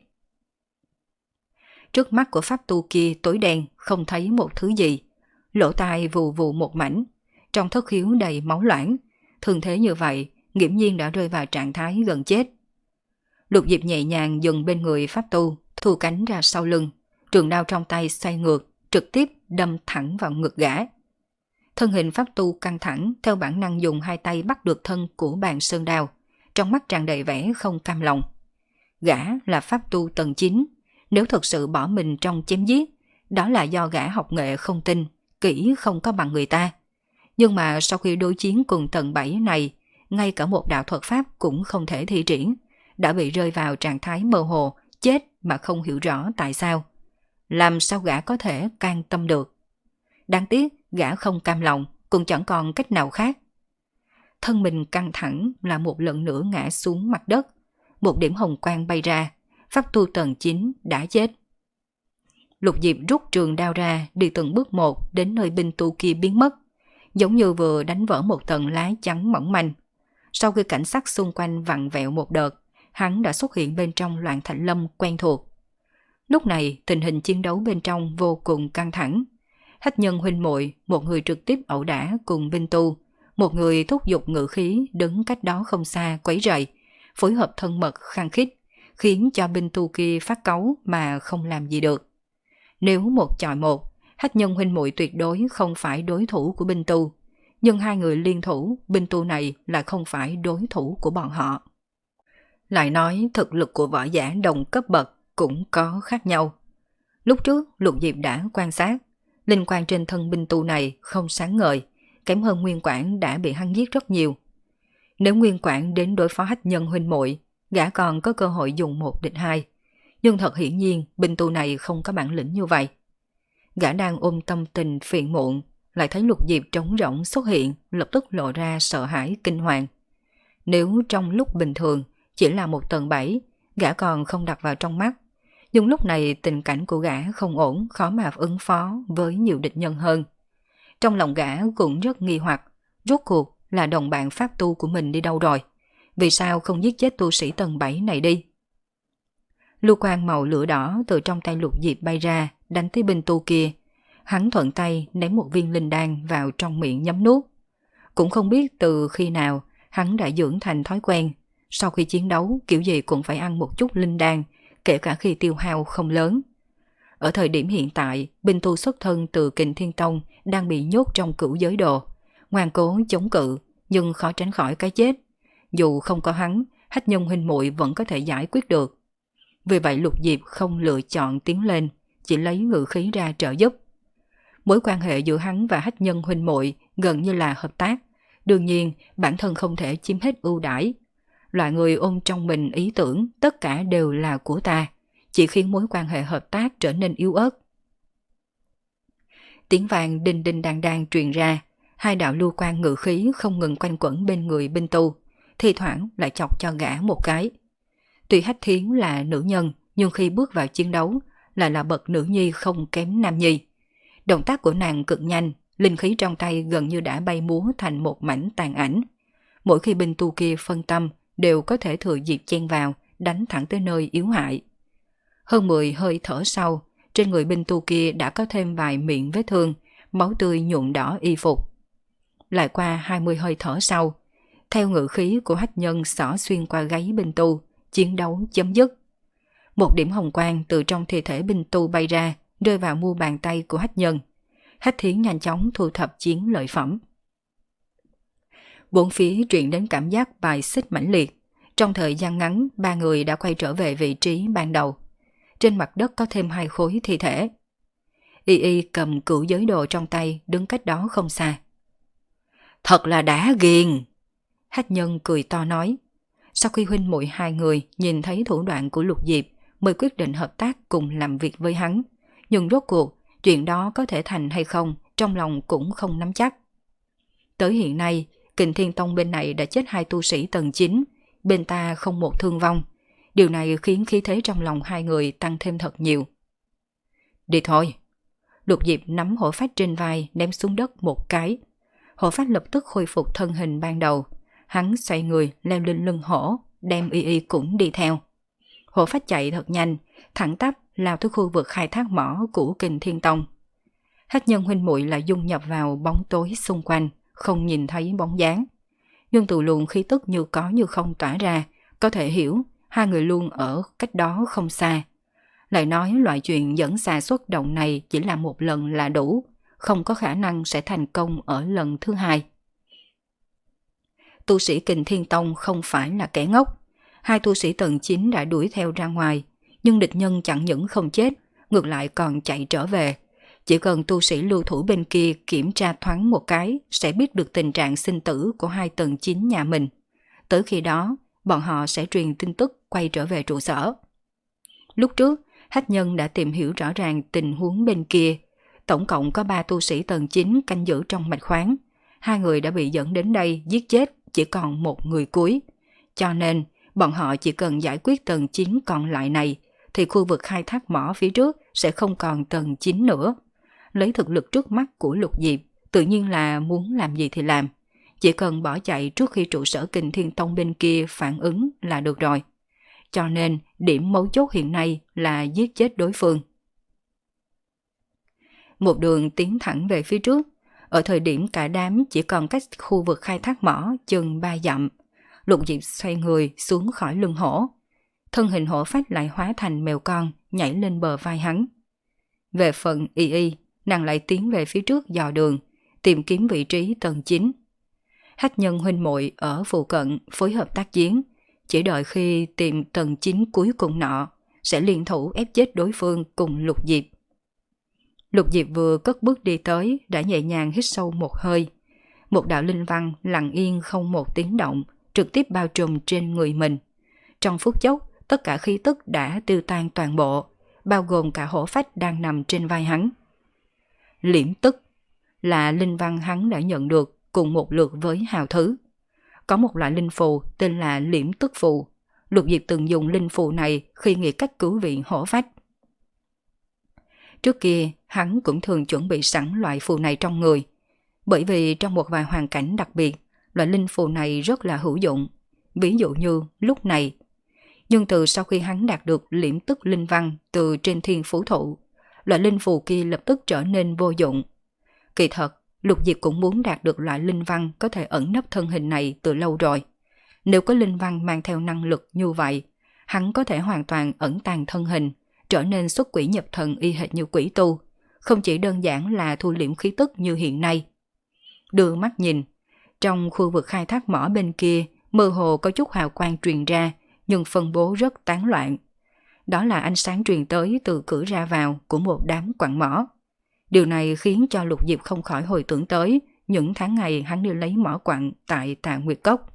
Trước mắt của pháp tu kia tối đen, không thấy một thứ gì. Lỗ tai vù vù một mảnh, trong thất khiếu đầy máu loãng. Thường thế như vậy, nghiễm nhiên đã rơi vào trạng thái gần chết. Lục Diệp nhẹ nhàng dừng bên người pháp tu, thu cánh ra sau lưng, trường đao trong tay xoay ngược, trực tiếp đâm thẳng vào ngực gã. Thân hình pháp tu căng thẳng, theo bản năng dùng hai tay bắt được thân của bàn sơn đao, trong mắt tràn đầy vẻ không cam lòng. Gã là pháp tu tầng chín, nếu thật sự bỏ mình trong chém giết, đó là do gã học nghệ không tinh, kỹ không có bằng người ta. Nhưng mà sau khi đối chiến cùng tầng bảy này, ngay cả một đạo thuật pháp cũng không thể thi triển, đã bị rơi vào trạng thái mơ hồ, chết mà không hiểu rõ tại sao. Làm sao gã có thể can tâm được? Đáng tiếc, gã không cam lòng, cũng chẳng còn cách nào khác. Thân mình căng thẳng là một lần nữa ngã xuống mặt đất. Một điểm hồng quang bay ra, pháp tu tầng chín đã chết. Lục Diệp rút trường đao ra, đi từng bước một đến nơi binh tu kia biến mất, giống như vừa đánh vỡ một tầng lá chắn mỏng manh. Sau khi cảnh sắc xung quanh vặn vẹo một đợt, hắn đã xuất hiện bên trong Loạn Thạch Lâm quen thuộc. Lúc này tình hình chiến đấu bên trong vô cùng căng thẳng. Hách Nhân huynh muội, một người trực tiếp ẩu đả cùng binh tu, một người thúc giục ngự khí đứng cách đó không xa quấy rầy, phối hợp thân mật khăng khít, khiến cho binh tu kia phát cáu mà không làm gì được. Nếu một chọi một, Hách Nhân huynh muội tuyệt đối không phải đối thủ của binh tu, nhưng hai người liên thủ, binh tu này là không phải đối thủ của bọn họ. Lại nói thực lực của võ giả đồng cấp bậc cũng có khác nhau. Lúc trước Lục Diệp đã quan sát, linh quan trên thân binh tu này không sáng ngời, kém hơn Nguyên Quảng đã bị hắn giết rất nhiều. Nếu Nguyên Quảng đến đối phó Hách Nhân huynh muội, gã còn có cơ hội dùng một địch hai. Nhưng thật hiển nhiên, binh tu này không có bản lĩnh như vậy. Gã đang ôm tâm tình phiền muộn, lại thấy Lục Diệp trống rỗng xuất hiện, lập tức lộ ra sợ hãi kinh hoàng. Nếu trong lúc bình thường chỉ là một tầng bảy, gã còn không đặt vào trong mắt. Nhưng lúc này tình cảnh của gã không ổn, khó mà ứng phó với nhiều địch nhân hơn. Trong lòng gã cũng rất nghi hoặc, rốt cuộc là đồng bạn pháp tu của mình đi đâu rồi? Vì sao không giết chết tu sĩ tầng bảy này đi? Lưu quang màu lửa đỏ từ trong tay Lục Diệp bay ra, đánh tới binh tu kia. Hắn thuận tay ném một viên linh đan vào trong miệng nhấm nuốt. Cũng không biết từ khi nào hắn đã dưỡng thành thói quen. Sau khi chiến đấu kiểu gì cũng phải ăn một chút linh đan, kể cả khi tiêu hao không lớn. Ở thời điểm hiện tại, binh tu xuất thân từ Kình Thiên Tông đang bị nhốt trong cửu giới đồ. Ngoan cố chống cự, nhưng khó tránh khỏi cái chết. Dù không có hắn, Hách Nhân huynh muội vẫn có thể giải quyết được. Vì vậy Lục Diệp không lựa chọn tiến lên, chỉ lấy ngự khí ra trợ giúp. Mối quan hệ giữa hắn và Hách Nhân huynh muội gần như là hợp tác. Đương nhiên, bản thân không thể chiếm hết ưu đãi. Loại người ôm trong mình ý tưởng tất cả đều là của ta, chỉ khiến mối quan hệ hợp tác trở nên yếu ớt. Tiếng vàng đinh đinh đang đang truyền ra, hai đạo lưu quang ngự khí không ngừng quanh quẩn bên người binh tu, thi thoảng lại chọc cho gã một cái. Tuy Hách Thiến là nữ nhân, nhưng khi bước vào chiến đấu lại là bậc nữ nhi không kém nam nhi. Động tác của nàng cực nhanh, linh khí trong tay gần như đã bay múa thành một mảnh tàn ảnh. Mỗi khi binh tu kia phân tâm, đều có thể thừa dịp chen vào, đánh thẳng tới nơi yếu hại. Hơn mười hơi thở sau, trên người binh tu kia đã có thêm vài miệng vết thương, máu tươi nhuộm đỏ y phục. Lại qua hai mươi hơi thở sau, theo ngự khí của Hách Nhân xỏ xuyên qua gáy binh tu, chiến đấu chấm dứt. Một điểm hồng quang từ trong thi thể binh tu bay ra, rơi vào mu bàn tay của Hách Nhân. Hách Thiến nhanh chóng thu thập chiến lợi phẩm. Bốn phía truyền đến cảm giác bài xích mãnh liệt. Trong thời gian ngắn, ba người đã quay trở về vị trí ban đầu. Trên mặt đất có thêm hai khối thi thể. Y Y cầm cửu giới đồ trong tay, đứng cách đó không xa. Thật là đã ghiền! Hách Nhân cười to nói. Sau khi huynh muội hai người nhìn thấy thủ đoạn của Lục Diệp, mới quyết định hợp tác cùng làm việc với hắn. Nhưng rốt cuộc, chuyện đó có thể thành hay không, trong lòng cũng không nắm chắc. Tới hiện nay, Kình Thiên Tông bên này đã chết hai tu sĩ tầng chín, bên ta không một thương vong. Điều này khiến khí thế trong lòng hai người tăng thêm thật nhiều. Đi thôi. Lục Diệp nắm hổ phách trên vai ném xuống đất một cái. Hổ phách lập tức khôi phục thân hình ban đầu. Hắn xoay người leo lên lưng hổ, đem Y Y cũng đi theo. Hổ phách chạy thật nhanh, thẳng tắp lao tới khu vực khai thác mỏ của Kình Thiên Tông. Hách Nhân huynh muội lại dung nhập vào bóng tối xung quanh, không nhìn thấy bóng dáng. Nhưng từ luồng khí tức như có như không tỏa ra, có thể hiểu hai người luôn ở cách đó không xa. Lại nói loại chuyện dẫn xà xuất động này chỉ là một lần là đủ, không có khả năng sẽ thành công ở lần thứ hai. Tu sĩ Kình Thiên Tông không phải là kẻ ngốc. Hai tu sĩ tầng chín đã đuổi theo ra ngoài, nhưng địch nhân chẳng những không chết, ngược lại còn chạy trở về. Chỉ cần tu sĩ lưu thủ bên kia kiểm tra thoáng một cái sẽ biết được tình trạng sinh tử của hai tầng chín nhà mình. Tới khi đó, bọn họ sẽ truyền tin tức quay trở về trụ sở. Lúc trước, Hách Nhân đã tìm hiểu rõ ràng tình huống bên kia. Tổng cộng có ba tu sĩ tầng chín canh giữ trong mạch khoáng. Hai người đã bị dẫn đến đây giết chết, chỉ còn một người cuối. Cho nên, bọn họ chỉ cần giải quyết tầng chín còn lại này, thì khu vực khai thác mỏ phía trước sẽ không còn tầng chín nữa. Lấy thực lực trước mắt của Lục Diệp, tự nhiên là muốn làm gì thì làm. Chỉ cần bỏ chạy trước khi trụ sở Kình Thiên Tông bên kia phản ứng là được rồi. Cho nên, điểm mấu chốt hiện nay là giết chết đối phương. Một đường tiến thẳng về phía trước. Ở thời điểm cả đám chỉ còn cách khu vực khai thác mỏ chừng ba dặm. Lục Diệp xoay người xuống khỏi lưng hổ. Thân hình hổ phách lại hóa thành mèo con, nhảy lên bờ vai hắn. Về phần Y Y, nàng lại tiến về phía trước dò đường, tìm kiếm vị trí tầng chín. Hách Nhân huynh muội ở phụ cận phối hợp tác chiến, chỉ đợi khi tìm tầng chín cuối cùng nọ, sẽ liên thủ ép chết đối phương cùng Lục Diệp. Lục Diệp vừa cất bước đi tới, đã nhẹ nhàng hít sâu một hơi. một đạo linh văn lặng yên không một tiếng động, trực tiếp bao trùm trên người mình. Trong phút chốc, tất cả khí tức đã tiêu tan toàn bộ, bao gồm cả hổ phách đang nằm trên vai hắn. Liễm tức là linh văn hắn đã nhận được cùng một lượt với hào thứ. Có một loại linh phù tên là liễm tức phù. Lục Diệp từng dùng linh phù này khi nghĩ cách cứu viện hổ phách. Trước kia, hắn cũng thường chuẩn bị sẵn loại phù này trong người, bởi vì trong một vài hoàn cảnh đặc biệt, loại linh phù này rất là hữu dụng, ví dụ như lúc này. Nhưng từ sau khi hắn đạt được liễm tức linh văn từ trên thiên phú thụ, loại linh phù kia lập tức trở nên vô dụng. Kỳ thật, Lục Diệp cũng muốn đạt được loại linh văn có thể ẩn nấp thân hình này từ lâu rồi. Nếu có linh văn mang theo năng lực như vậy, hắn có thể hoàn toàn ẩn tàng thân hình, trở nên xuất quỷ nhập thần y hệt như quỷ tu, không chỉ đơn giản là thu liễm khí tức như hiện nay. Đưa mắt nhìn, trong khu vực khai thác mỏ bên kia, mơ hồ có chút hào quang truyền ra, nhưng phân bố rất tán loạn. Đó là ánh sáng truyền tới từ cửa ra vào của một đám quặng mỏ. Điều này khiến cho Lục Diệp không khỏi hồi tưởng tới những tháng ngày hắn đi lấy mỏ quặng tại Tạ Nguyệt Cốc.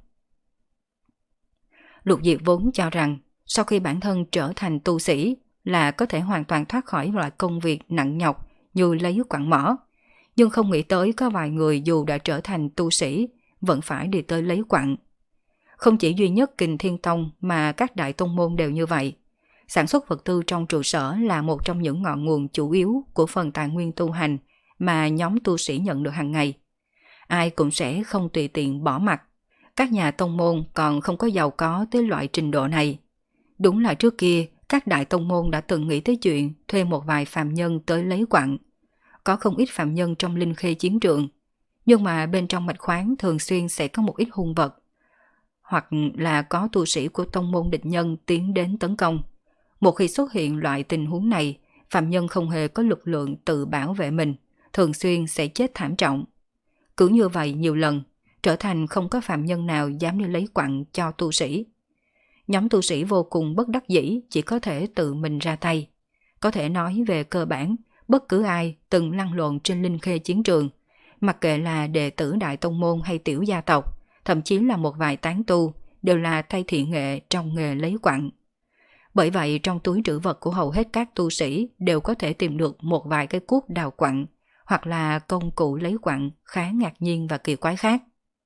Lục Diệp vốn cho rằng sau khi bản thân trở thành tu sĩ là có thể hoàn toàn thoát khỏi loại công việc nặng nhọc như lấy quặng mỏ, nhưng không nghĩ tới có vài người dù đã trở thành tu sĩ vẫn phải đi tới lấy quặng. Không chỉ duy nhất Kình Thiên Tông mà các đại tông môn đều như vậy. Sản xuất vật tư trong trụ sở là một trong những ngọn nguồn chủ yếu của phần tài nguyên tu hành mà nhóm tu sĩ nhận được hàng ngày. Ai cũng sẽ không tùy tiện bỏ mặc. Các nhà tông môn còn không có giàu có tới loại trình độ này. Đúng là trước kia, các đại tông môn đã từng nghĩ tới chuyện thuê một vài phàm nhân tới lấy quặng. Có không ít phàm nhân trong linh khê chiến trường, nhưng mà bên trong mạch khoáng thường xuyên sẽ có một ít hung vật, hoặc là có tu sĩ của tông môn địch nhân tiến đến tấn công. Một khi xuất hiện loại tình huống này, phàm nhân không hề có lực lượng tự bảo vệ mình, thường xuyên sẽ chết thảm trọng. Cứ như vậy nhiều lần, trở thành không có phàm nhân nào dám đi lấy quặng cho tu sĩ. Nhóm tu sĩ vô cùng bất đắc dĩ, chỉ có thể tự mình ra tay. Có thể nói về cơ bản, bất cứ ai từng lăn lộn trên linh khê chiến trường, mặc kệ là đệ tử đại tông môn hay tiểu gia tộc, thậm chí là một vài tán tu, đều là tay thiện nghệ trong nghề lấy quặng. Bởi vậy trong túi trữ vật của hầu hết các tu sĩ đều có thể tìm được một vài cái cuốc đào quặng, hoặc là công cụ lấy quặng khá ngạc nhiên và kỳ quái khác.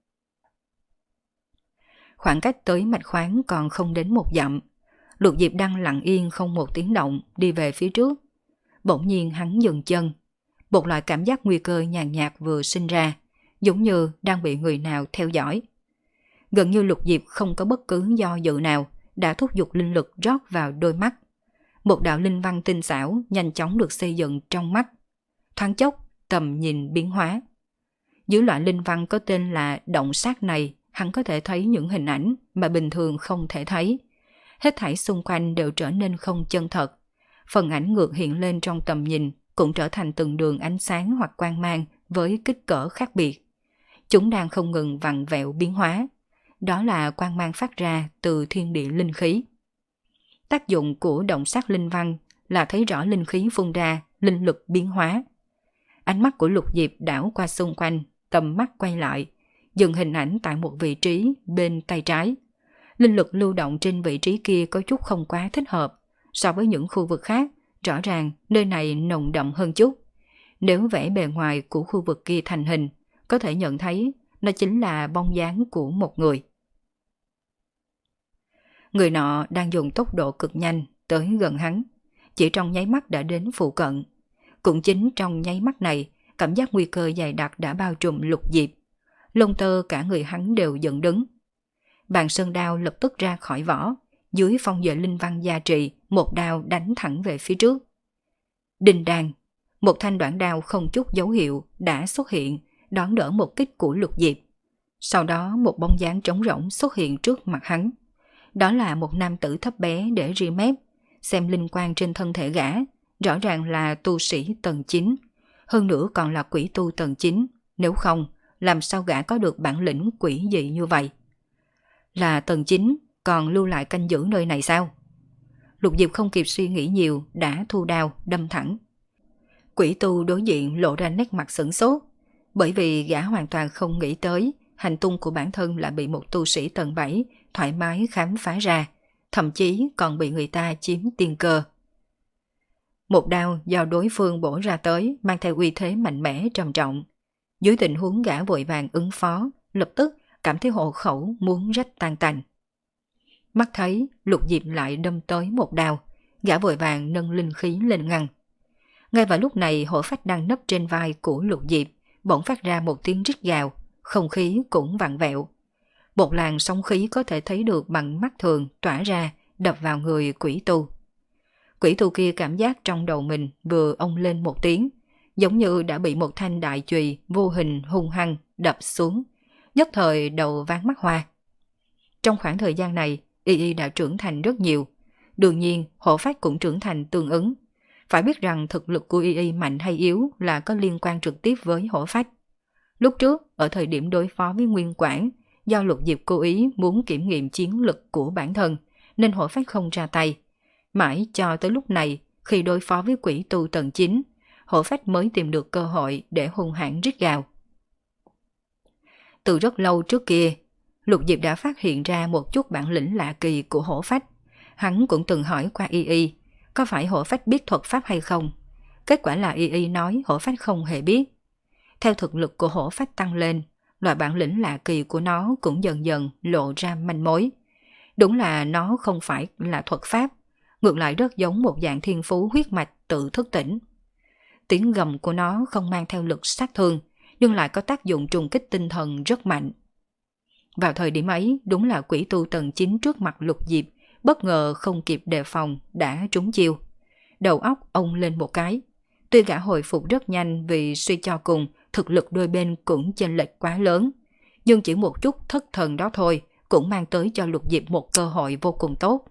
Khoảng cách tới mạch khoáng còn không đến một dặm. Lục Diệp đang lặng yên không một tiếng động đi về phía trước. Bỗng nhiên hắn dừng chân. Một loại cảm giác nguy cơ nhàn nhạt vừa sinh ra, giống như đang bị người nào theo dõi. Gần như Lục Diệp không có bất cứ do dự nào, đã thúc giục linh lực rót vào đôi mắt. Một đạo linh văn tinh xảo nhanh chóng được xây dựng trong mắt. Thoáng chốc, tầm nhìn biến hóa. Dưới loại linh văn có tên là động sát này, hắn có thể thấy những hình ảnh mà bình thường không thể thấy. Hết thảy xung quanh đều trở nên không chân thật. Phần ảnh ngược hiện lên trong tầm nhìn cũng trở thành từng đường ánh sáng hoặc quang mang với kích cỡ khác biệt. Chúng đang không ngừng vặn vẹo biến hóa. Đó là quang mang phát ra từ thiên địa linh khí. Tác dụng của động sát linh văn là thấy rõ linh khí phun ra, linh lực biến hóa. Ánh mắt của Lục Diệp đảo qua xung quanh, tầm mắt quay lại, dừng hình ảnh tại một vị trí bên tay trái. Linh lực lưu động trên vị trí kia có chút không quá thích hợp. So với những khu vực khác, rõ ràng nơi này nồng đậm hơn chút. Nếu vẽ bề ngoài của khu vực kia thành hình, có thể nhận thấy nó chính là bóng dáng của một người. Người nọ đang dùng tốc độ cực nhanh tới gần hắn, chỉ trong nháy mắt đã đến phụ cận. Cũng chính trong nháy mắt này, cảm giác nguy cơ dày đặc đã bao trùm Lục Diệp. Lông tơ cả người hắn đều dựng đứng. Bàn sơn đao lập tức ra khỏi vỏ, dưới phong vệ linh văn gia trì, một đao đánh thẳng về phía trước. Đinh đàn, một thanh đoạn đao không chút dấu hiệu đã xuất hiện, đón đỡ một kích của Lục Diệp. Sau đó một bóng dáng trống rỗng xuất hiện trước mặt hắn. Đó là một nam tử thấp bé để ri mép, xem linh quang trên thân thể gã, rõ ràng là tu sĩ tầng chín, hơn nữa còn là quỷ tu tầng chín, nếu không, làm sao gã có được bản lĩnh quỷ dị như vậy? Là tầng chín, còn lưu lại canh giữ nơi này sao? Lục Diệp không kịp suy nghĩ nhiều, đã thu đao, đâm thẳng. Quỷ tu đối diện lộ ra nét mặt sửng sốt, Bởi vì gã hoàn toàn không nghĩ tới hành tung của bản thân lại bị một tu sĩ tầng bảy thoải mái khám phá ra, thậm chí còn bị người ta chiếm tiên cơ. Một đao do đối phương bổ ra tới mang theo uy thế mạnh mẽ trầm trọng. Dưới tình huống gã vội vàng ứng phó, lập tức cảm thấy hộ khẩu muốn rách tan tành. Mắt thấy Lục Diệp lại đâm tới một đao, gã vội vàng nâng linh khí lên ngăn. Ngay vào lúc này hổ phách đang nấp trên vai của Lục Diệp, bỗng phát ra một tiếng rít gào, không khí cũng vặn vẹo. Một làn sóng khí có thể thấy được bằng mắt thường tỏa ra, đập vào người quỷ tu. Quỷ tu kia cảm giác trong đầu mình vừa ông lên một tiếng, giống như đã bị một thanh đại chùy vô hình hung hăng đập xuống, nhất thời đầu váng mắt hoa. Trong khoảng thời gian này, y y đã trưởng thành rất nhiều, đương nhiên hổ phách cũng trưởng thành tương ứng. Phải biết rằng thực lực của y y mạnh hay yếu là có liên quan trực tiếp với hổ phách. Lúc trước, ở thời điểm đối phó với Nguyên Quảng, do Lục Diệp cố ý muốn kiểm nghiệm chiến lực của bản thân, nên hổ phách không ra tay. Mãi cho tới lúc này, khi đối phó với quỷ tu tầng chín, hổ phách mới tìm được cơ hội để hung hãn rít gào. Từ rất lâu trước kia, Lục Diệp đã phát hiện ra một chút bản lĩnh lạ kỳ của hổ phách. Hắn cũng từng hỏi qua y y, có phải hổ phách biết thuật pháp hay không? Kết quả là y y nói hổ phách không hề biết. Theo thực lực của hổ phách tăng lên, loại bản lĩnh lạ kỳ của nó cũng dần dần lộ ra manh mối. Đúng là nó không phải là thuật pháp, ngược lại rất giống một dạng thiên phú huyết mạch tự thức tỉnh. Tiếng gầm của nó không mang theo lực sát thương, nhưng lại có tác dụng trùng kích tinh thần rất mạnh. Vào thời điểm ấy, đúng là quỷ tu tầng chín trước mặt Lục Diệp, bất ngờ không kịp đề phòng đã trúng chiêu. Đầu óc ông lên một cái. Tuy gã hồi phục rất nhanh vì suy cho cùng, thực lực đôi bên cũng chênh lệch quá lớn. Nhưng chỉ một chút thất thần đó thôi, cũng mang tới cho Lục Diệp một cơ hội vô cùng tốt.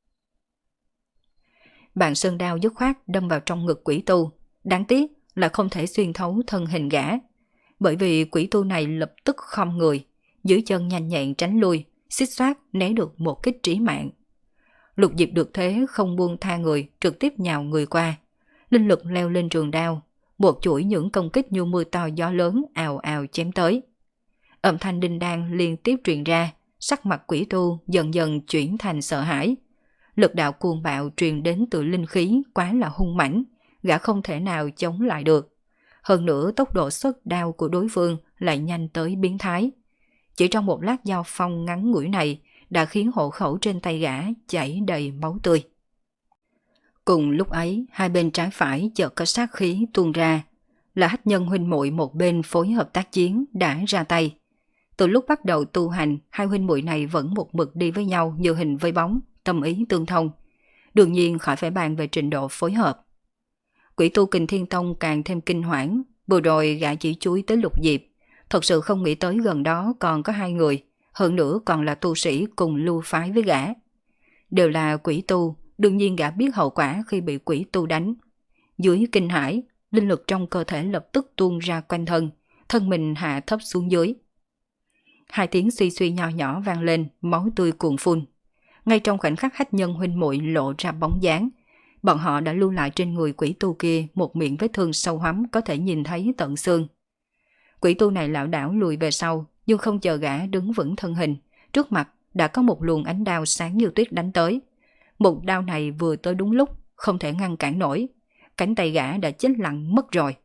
Bàn sơn đao dứt khoát đâm vào trong ngực quỷ tu, đáng tiếc là không thể xuyên thấu thân hình gã. Bởi vì quỷ tu này lập tức khom người, dưới chân nhanh nhẹn tránh lui, xích xoát né được một kích trí mạng. Lục Diệp được thế không buông tha người, trực tiếp nhào người qua. Linh lực leo lên trường đao, một chuỗi những công kích như mưa to gió lớn ào ào chém tới. Âm thanh đinh đan liên tiếp truyền ra, sắc mặt quỷ tu dần dần chuyển thành sợ hãi. Lực đạo cuồng bạo truyền đến từ linh khí quá là hung mãnh, gã không thể nào chống lại được. Hơn nữa tốc độ xuất đao của đối phương lại nhanh tới biến thái. Chỉ trong một lát giao phong ngắn ngủi này đã khiến hộ khẩu trên tay gã chảy đầy máu tươi. Cùng lúc ấy, hai bên trái phải chợt có sát khí tuôn ra, là Hách Nhân huynh muội một bên phối hợp tác chiến đã ra tay. Từ lúc bắt đầu tu hành, hai huynh muội này vẫn một mực đi với nhau như hình với bóng, tâm ý tương thông. Đương nhiên khỏi phải bàn về trình độ phối hợp. Quỷ tu Kình Thiên Tông càng thêm kinh hoảng, vừa rồi gã chỉ chú ý tới Lục Diệp, thật sự không nghĩ tới gần đó còn có hai người, hơn nữa còn là tu sĩ cùng lưu phái với gã. Đều là quỷ tu, đương nhiên gã biết hậu quả khi bị quỷ tu đánh. Dưới kinh hãi, linh lực trong cơ thể lập tức tuôn ra quanh thân, thân mình hạ thấp xuống dưới. Hai tiếng suy suy nho nhỏ vang lên, máu tươi cuồn phun. Ngay trong khoảnh khắc Hách Nhân huynh muội lộ ra bóng dáng, bọn họ đã lưu lại trên người quỷ tu kia một miệng vết thương sâu hoắm có thể nhìn thấy tận xương. Quỷ tu này lảo đảo lùi về sau, nhưng không chờ gã đứng vững thân hình, trước mặt đã có một luồng ánh đao sáng như tuyết đánh tới. Một đao này vừa tới đúng lúc, không thể ngăn cản nổi, cánh tay gã đã chết lặng mất rồi.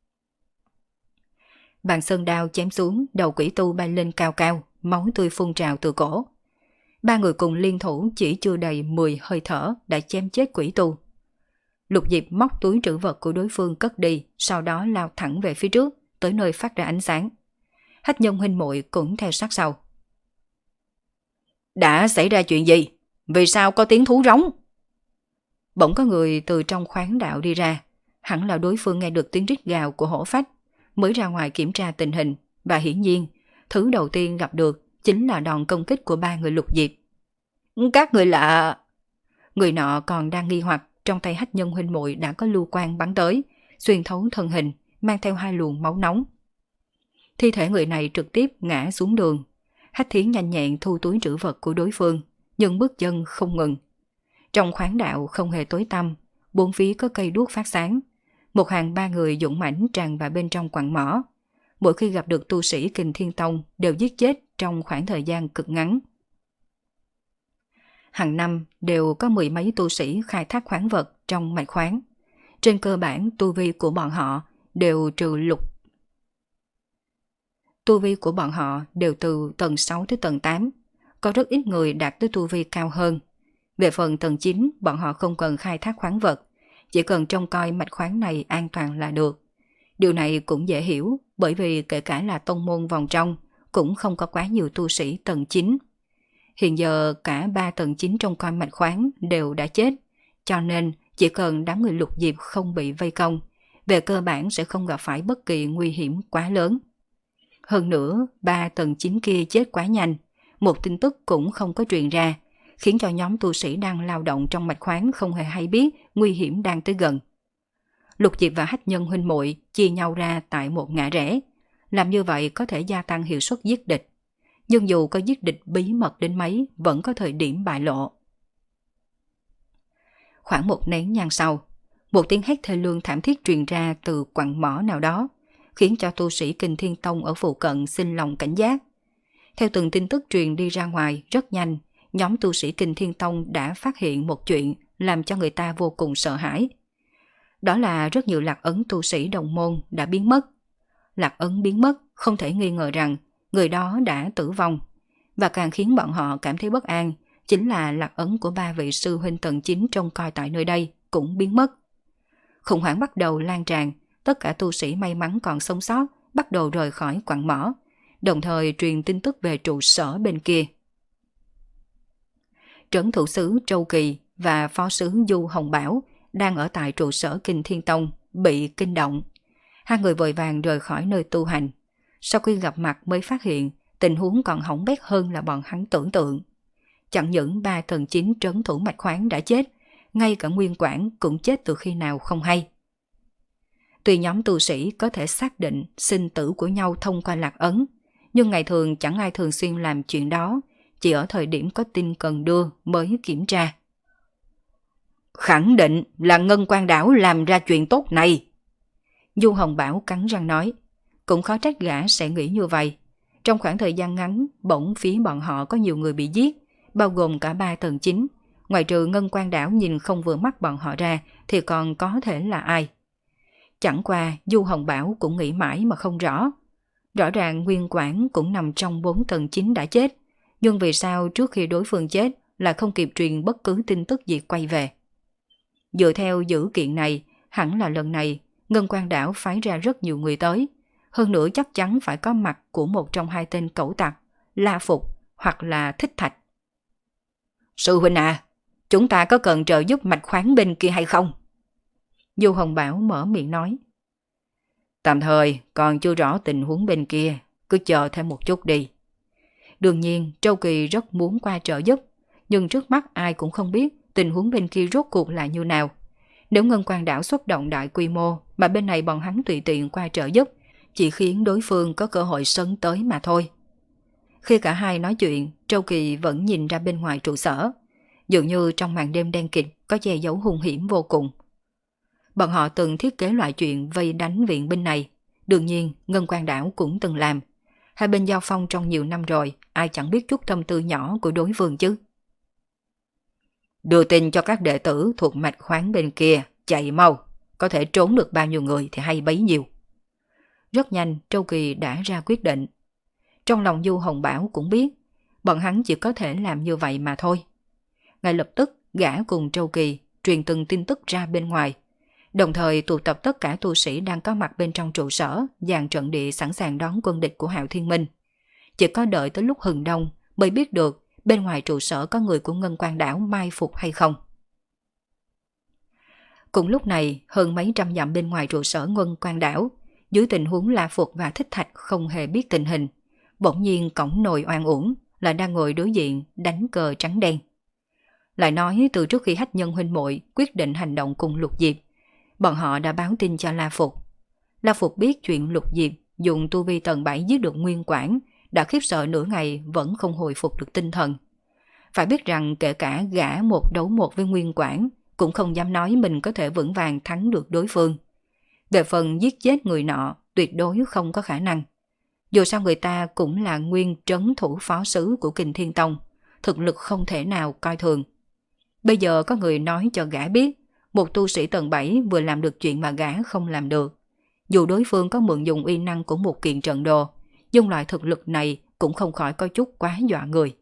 Bàn sơn đao chém xuống, đầu quỷ tu bay lên cao cao, máu tươi phun trào từ cổ. Ba người cùng liên thủ chỉ chưa đầy mười hơi thở đã chém chết quỷ tu. Lục Diệp móc túi trữ vật của đối phương cất đi, sau đó lao thẳng về phía trước, tới nơi phát ra ánh sáng. Hách Nhân huynh muội cũng theo sát sau. Đã xảy ra chuyện gì? Vì sao có tiếng thú rống? Bỗng có người từ trong khoáng đạo đi ra, hẳn là đối phương nghe được tiếng rít gào của hổ phách, mới ra ngoài kiểm tra tình hình, và hiển nhiên, thứ đầu tiên gặp được chính là đòn công kích của ba người Lục Diệp. Các người lạ... Người nọ còn đang nghi hoặc, trong tay Hách Nhân huynh muội đã có lưu quang bắn tới, xuyên thấu thân hình, mang theo hai luồng máu nóng. Thi thể người này trực tiếp ngã xuống đường. Hách Thiến nhanh nhẹn thu túi trữ vật của đối phương, nhưng bước chân không ngừng. Trong khoáng đạo không hề tối tăm, bốn phía có cây đuốc phát sáng. Một hàng ba người dũng mãnh tràn vào bên trong quặng mỏ. mỗi khi gặp được tu sĩ Kình Thiên Tông đều giết chết trong khoảng thời gian cực ngắn. Hàng năm đều có mười mấy tu sĩ khai thác khoáng vật trong mạch khoáng. Trên cơ bản tu vi của bọn họ đều trừ lục. Tu vi của bọn họ đều từ tầng sáu tới tầng tám, có rất ít người đạt tới tu vi cao hơn. Về phần tầng chín, bọn họ không cần khai thác khoáng vật, chỉ cần trông coi mạch khoáng này an toàn là được. Điều này cũng dễ hiểu, bởi vì kể cả là tông môn vòng trong, cũng không có quá nhiều tu sĩ tầng chín. Hiện giờ cả ba tầng chín trong coi mạch khoáng đều đã chết, cho nên chỉ cần đám người Lục Diệp không bị vây công, về cơ bản sẽ không gặp phải bất kỳ nguy hiểm quá lớn. Hơn nữa, ba tầng chín kia chết quá nhanh, một tin tức cũng không có truyền ra, khiến cho nhóm tu sĩ đang lao động trong mạch khoáng không hề hay biết nguy hiểm đang tới gần. Lục Diệp và Hách Nhân huynh muội chia nhau ra tại một ngã rẽ, làm như vậy có thể gia tăng hiệu suất giết địch. Nhưng dù có giết địch bí mật đến mấy, vẫn có thời điểm bại lộ. Khoảng một nén nhang sau, một tiếng hét thê lương thảm thiết truyền ra từ quặng mỏ nào đó, khiến cho tu sĩ Kình Thiên Tông ở phụ cận sinh lòng cảnh giác. Theo từng tin tức truyền đi ra ngoài rất nhanh, nhóm tu sĩ Kình Thiên Tông đã phát hiện một chuyện làm cho người ta vô cùng sợ hãi. Đó là rất nhiều lạc ấn tu sĩ đồng môn đã biến mất. Lạc ấn biến mất không thể nghi ngờ rằng người đó đã tử vong. Và càng khiến bọn họ cảm thấy bất an chính là lạc ấn của ba vị sư huynh tầng chín trông coi tại nơi đây cũng biến mất. Khủng hoảng bắt đầu lan tràn, tất cả tu sĩ may mắn còn sống sót bắt đầu rời khỏi quặng mỏ, đồng thời truyền tin tức về trụ sở bên kia. Trấn thủ sứ Châu Kỳ và phó sứ Du Hồng Bảo đang ở tại trụ sở Kình Thiên Tông bị kinh động. Hai người vội vàng rời khỏi nơi tu hành. Sau khi gặp mặt mới phát hiện tình huống còn hỏng bét hơn là bọn hắn tưởng tượng. Chẳng những ba tầng chín trấn thủ mạch khoáng đã chết, ngay cả nguyên quản cũng chết từ khi nào không hay. Tuy nhóm tu sĩ có thể xác định sinh tử của nhau thông qua lạc ấn, nhưng ngày thường chẳng ai thường xuyên làm chuyện đó, chỉ ở thời điểm có tin cần đưa mới kiểm tra. Khẳng định là Ngân Quan Đảo làm ra chuyện tốt này. Du Hồng Bảo cắn răng nói, cũng khó trách gã sẽ nghĩ như vậy. Trong khoảng thời gian ngắn, bỗng phía bọn họ có nhiều người bị giết, bao gồm cả ba tầng chín. Ngoài trừ Ngân Quan Đảo nhìn không vừa mắt bọn họ ra, thì còn có thể là ai? Chẳng qua, Du Hồng Bảo cũng nghĩ mãi mà không rõ. Rõ ràng nguyên quản cũng nằm trong bốn tầng chín đã chết, nhưng vì sao trước khi đối phương chết là không kịp truyền bất cứ tin tức gì quay về? Dựa theo dữ kiện này, hẳn là lần này Ngân Quan Đảo phái ra rất nhiều người tới, hơn nữa chắc chắn phải có mặt của một trong hai tên cẩu tặc, La Phục hoặc là Thích Thạch. Sư huynh à, chúng ta có cần trợ giúp mạch khoáng bên kia hay không? Du Hồng Bảo mở miệng nói. Tạm thời còn chưa rõ tình huống bên kia, cứ chờ thêm một chút đi. Đương nhiên Châu Kỳ rất muốn qua trợ giúp, nhưng trước mắt ai cũng không biết tình huống bên kia rốt cuộc là như nào. Nếu Ngân Quan Đảo xuất động đại quy mô mà bên này bọn hắn tùy tiện qua trợ giúp, chỉ khiến đối phương có cơ hội sấn tới mà thôi. Khi cả hai nói chuyện, Châu Kỳ vẫn nhìn ra bên ngoài trụ sở, dường như trong màn đêm đen kịt có che giấu hung hiểm vô cùng. Bọn họ từng thiết kế loại chuyện vây đánh viện binh này, đương nhiên Ngân Quan Đảo cũng từng làm. Hai bên giao phong trong nhiều năm rồi, ai chẳng biết chút tâm tư nhỏ của đối phương chứ. Đưa tin cho các đệ tử thuộc mạch khoáng bên kia, chạy mau, có thể trốn được bao nhiêu người thì hay bấy nhiêu. Rất nhanh Châu Kỳ đã ra quyết định. Trong lòng Du Hồng Bảo cũng biết, bọn hắn chỉ có thể làm như vậy mà thôi. Ngay lập tức gã cùng Châu Kỳ truyền từng tin tức ra bên ngoài, đồng thời tụ tập tất cả tu sĩ đang có mặt bên trong trụ sở, dàn trận địa sẵn sàng đón quân địch của Hạo Thiên Minh. Chỉ có đợi tới lúc hừng đông mới biết được bên ngoài trụ sở có người của Ngân Quan Đảo mai phục hay không. Cùng lúc này, hơn mấy trăm dặm bên ngoài trụ sở Ngân Quan Đảo, dưới tình huống La Phục và Thích Thạch không hề biết tình hình, bỗng nhiên cổng nồi oan uổng là đang ngồi đối diện đánh cờ trắng đen. Lại nói từ trước khi Hách Nhân huynh muội quyết định hành động cùng Lục Diệp, bọn họ đã báo tin cho La Phục. La Phục biết chuyện Lục Diệp dùng tu vi tầng bảy giết được nguyên quản, đã khiếp sợ nửa ngày vẫn không hồi phục được tinh thần. Phải biết rằng kể cả gã một đấu một với nguyên quản, cũng không dám nói mình có thể vững vàng thắng được đối phương. Về phần giết chết người nọ, tuyệt đối không có khả năng, Dù sao người ta cũng là nguyên trấn thủ phó sứ của Kình Thiên Tông, thực lực không thể nào coi thường. Bây giờ có người nói cho gã biết, một tu sĩ tầng bảy vừa làm được chuyện mà gã không làm được. Dù đối phương có mượn dùng uy năng của một kiện trận đồ, nhưng loại thực lực này cũng không khỏi có chút quá dọa người.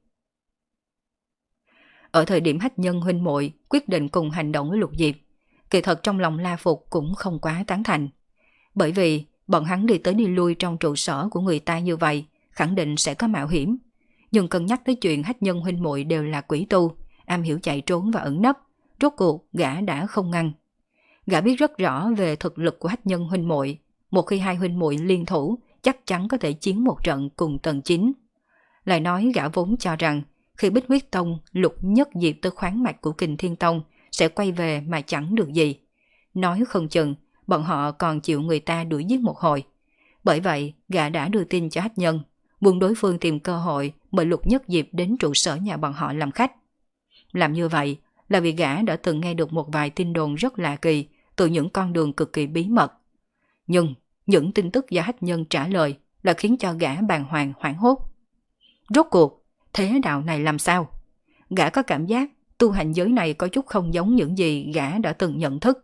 Ở thời điểm Hách Nhân huynh muội quyết định cùng hành động với Lục Diệp, kỳ thật trong lòng La Phục cũng không quá tán thành. Bởi vì bọn hắn đi tới đi lui trong trụ sở của người ta như vậy, khẳng định sẽ có mạo hiểm. Nhưng cân nhắc tới chuyện Hách Nhân huynh muội đều là quỷ tu, am hiểu chạy trốn và ẩn nấp, rốt cuộc gã đã không ngăn. Gã biết rất rõ về thực lực của Hách Nhân huynh muội, một khi hai huynh muội liên thủ, chắc chắn có thể chiến một trận cùng tầng chín. Lại nói gã vốn cho rằng khi Bích Huyết Tông Lục Nhất Diệp tới khoáng mạch của Kình Thiên Tông sẽ quay về mà chẳng được gì. Nói không chừng bọn họ còn chịu người ta đuổi giết một hồi. Bởi vậy gã đã đưa tin cho Hách Nhân, buộc đối phương tìm cơ hội mời Lục Nhất Diệp đến trụ sở nhà bọn họ làm khách. Làm như vậy là vì gã đã từng nghe được một vài tin đồn rất lạ kỳ từ những con đường cực kỳ bí mật. Nhưng những tin tức do Hách Nhân trả lời là khiến cho gã bàng hoàng hoảng hốt. Rốt cuộc, thế đạo này làm sao? Gã có cảm giác tu hành giới này có chút không giống những gì gã đã từng nhận thức.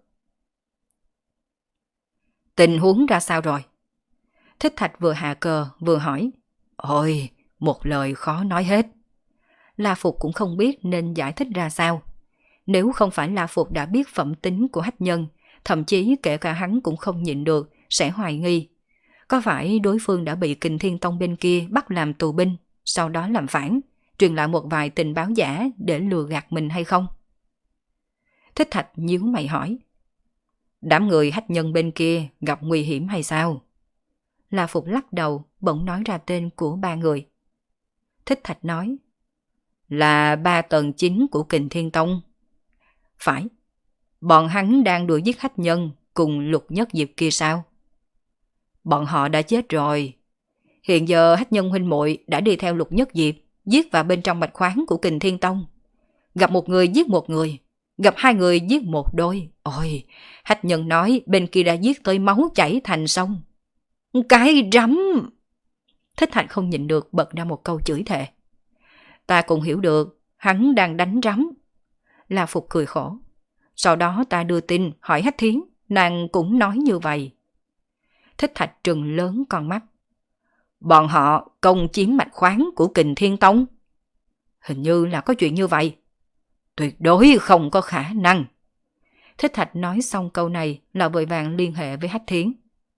Tình huống ra sao rồi? Thích Thạch vừa hạ cờ vừa hỏi. Ôi, một lời khó nói hết. La Phục cũng không biết nên giải thích ra sao. Nếu không phải La Phục đã biết phẩm tính của Hách Nhân, thậm chí kể cả hắn cũng không nhịn được, sẽ hoài nghi. Có phải đối phương đã bị Kình Thiên Tông bên kia bắt làm tù binh, sau đó làm phản, truyền lại một vài tình báo giả để lừa gạt mình hay không? Thích Thạch nhíu mày hỏi. Đám người Hách Nhân bên kia gặp nguy hiểm hay sao? La Phục lắc đầu, bỗng nói ra tên của ba người. Thích Thạch nói. Là ba tầng chính của Kình Thiên Tông. Phải. Bọn hắn đang đuổi giết Hách Nhân cùng Lục Nhất Diệp kia sao? Bọn họ đã chết rồi. Hiện giờ Hách Nhân huynh muội đã đi theo Lục Nhất Diệp, giết vào bên trong mạch khoáng của Kình Thiên Tông. Gặp một người giết một người, gặp hai người giết một đôi. Ôi, Hách Nhân nói bên kia đã giết tới máu chảy thành sông. Cái rắm! Thích Thạch không nhịn được bật ra một câu chửi thề. Ta cũng hiểu được, hắn đang đánh rắm. La Phục cười khổ. Sau đó ta đưa tin hỏi Hách Thiến, nàng cũng nói như vậy. Thích Thạch trừng lớn con mắt. Bọn họ công chiếm mạch khoáng của Kình Thiên Tông. Hình như là có chuyện như vậy. Tuyệt đối không có khả năng. Thích Thạch nói xong câu này là vội vàng liên hệ với Hách Thiến.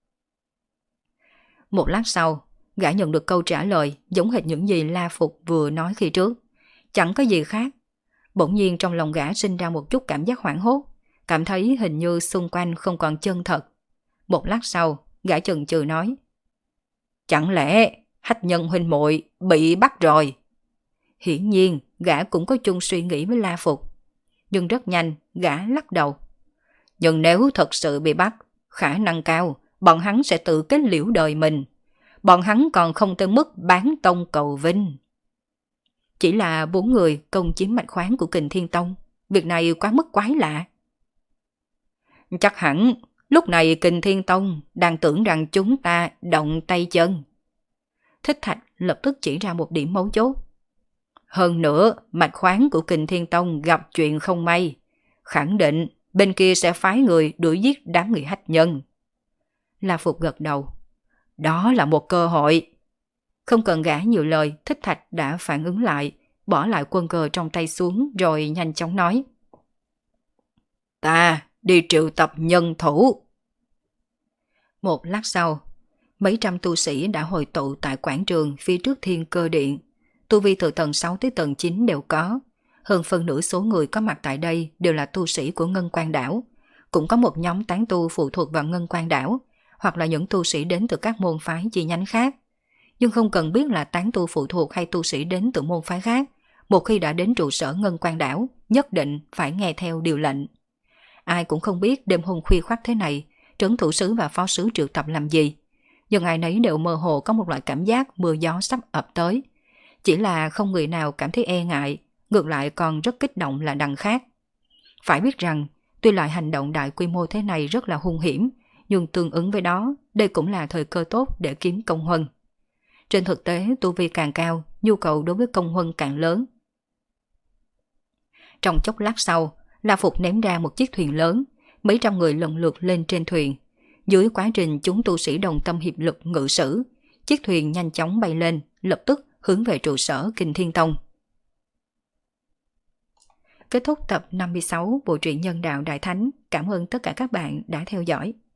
Một lát sau, gã nhận được câu trả lời giống hệt những gì La Phục vừa nói khi trước. Chẳng có gì khác. Bỗng nhiên trong lòng gã sinh ra một chút cảm giác hoảng hốt, cảm thấy hình như xung quanh không còn chân thật. Một lát sau, gã chần chừ nói. Chẳng lẽ Hách Nhân huynh muội bị bắt rồi? Hiển nhiên, gã cũng có chung suy nghĩ với La Phục. Nhưng rất nhanh, gã lắc đầu. Nhưng nếu thật sự bị bắt, khả năng cao, bọn hắn sẽ tự kết liễu đời mình. Bọn hắn còn không tới mức bán tông cầu vinh. Chỉ là bốn người công chiếm mạch khoáng của Kình Thiên Tông. Việc này quá mức quái lạ. Chắc hẳn lúc này Kình Thiên Tông đang tưởng rằng chúng ta động tay chân. Thích Thạch lập tức chỉ ra một điểm mấu chốt. Hơn nữa, mạch khoáng của Kình Thiên Tông gặp chuyện không may. Khẳng định bên kia sẽ phái người đuổi giết đám người Hách Nhân. La Phục gật đầu. Đó là một cơ hội. Không cần gã nhiều lời, Thích Thạch đã phản ứng lại, bỏ lại quân cờ trong tay xuống rồi nhanh chóng nói. Ta đi triệu tập nhân thủ. Một lát sau, mấy trăm tu sĩ đã hội tụ tại quảng trường phía trước Thiên Cơ Điện. Tu vi từ tầng sáu tới tầng chín đều có. Hơn phân nửa số người có mặt tại đây đều là tu sĩ của Ngân Quan Đảo. Cũng có một nhóm tán tu phụ thuộc vào Ngân Quan Đảo, hoặc là những tu sĩ đến từ các môn phái chi nhánh khác. Nhưng không cần biết là tán tu phụ thuộc hay tu sĩ đến từ môn phái khác, một khi đã đến trụ sở Ngân Quan Đảo, nhất định phải nghe theo điều lệnh. Ai cũng không biết đêm hôm khuya khoắt thế này, trấn thủ sứ và phó sứ triệu tập làm gì. Nhưng ai nấy đều mơ hồ có một loại cảm giác mưa gió sắp ập tới. Chỉ là không người nào cảm thấy e ngại, ngược lại còn rất kích động là đằng khác. Phải biết rằng, tuy loại hành động đại quy mô thế này rất là hung hiểm, nhưng tương ứng với đó, đây cũng là thời cơ tốt để kiếm công huân. Trên thực tế, tu vi càng cao, nhu cầu đối với công huân càng lớn. Trong chốc lát sau, La Phục ném ra một chiếc thuyền lớn, mấy trăm người lần lượt lên trên thuyền. Dưới quá trình chúng tu sĩ đồng tâm hiệp lực ngự sử, chiếc thuyền nhanh chóng bay lên, lập tức hướng về trụ sở Kình Thiên Tông. Kết thúc tập năm mươi sáu Bộ truyện Nhân Đạo Đại Thánh. Cảm ơn tất cả các bạn đã theo dõi.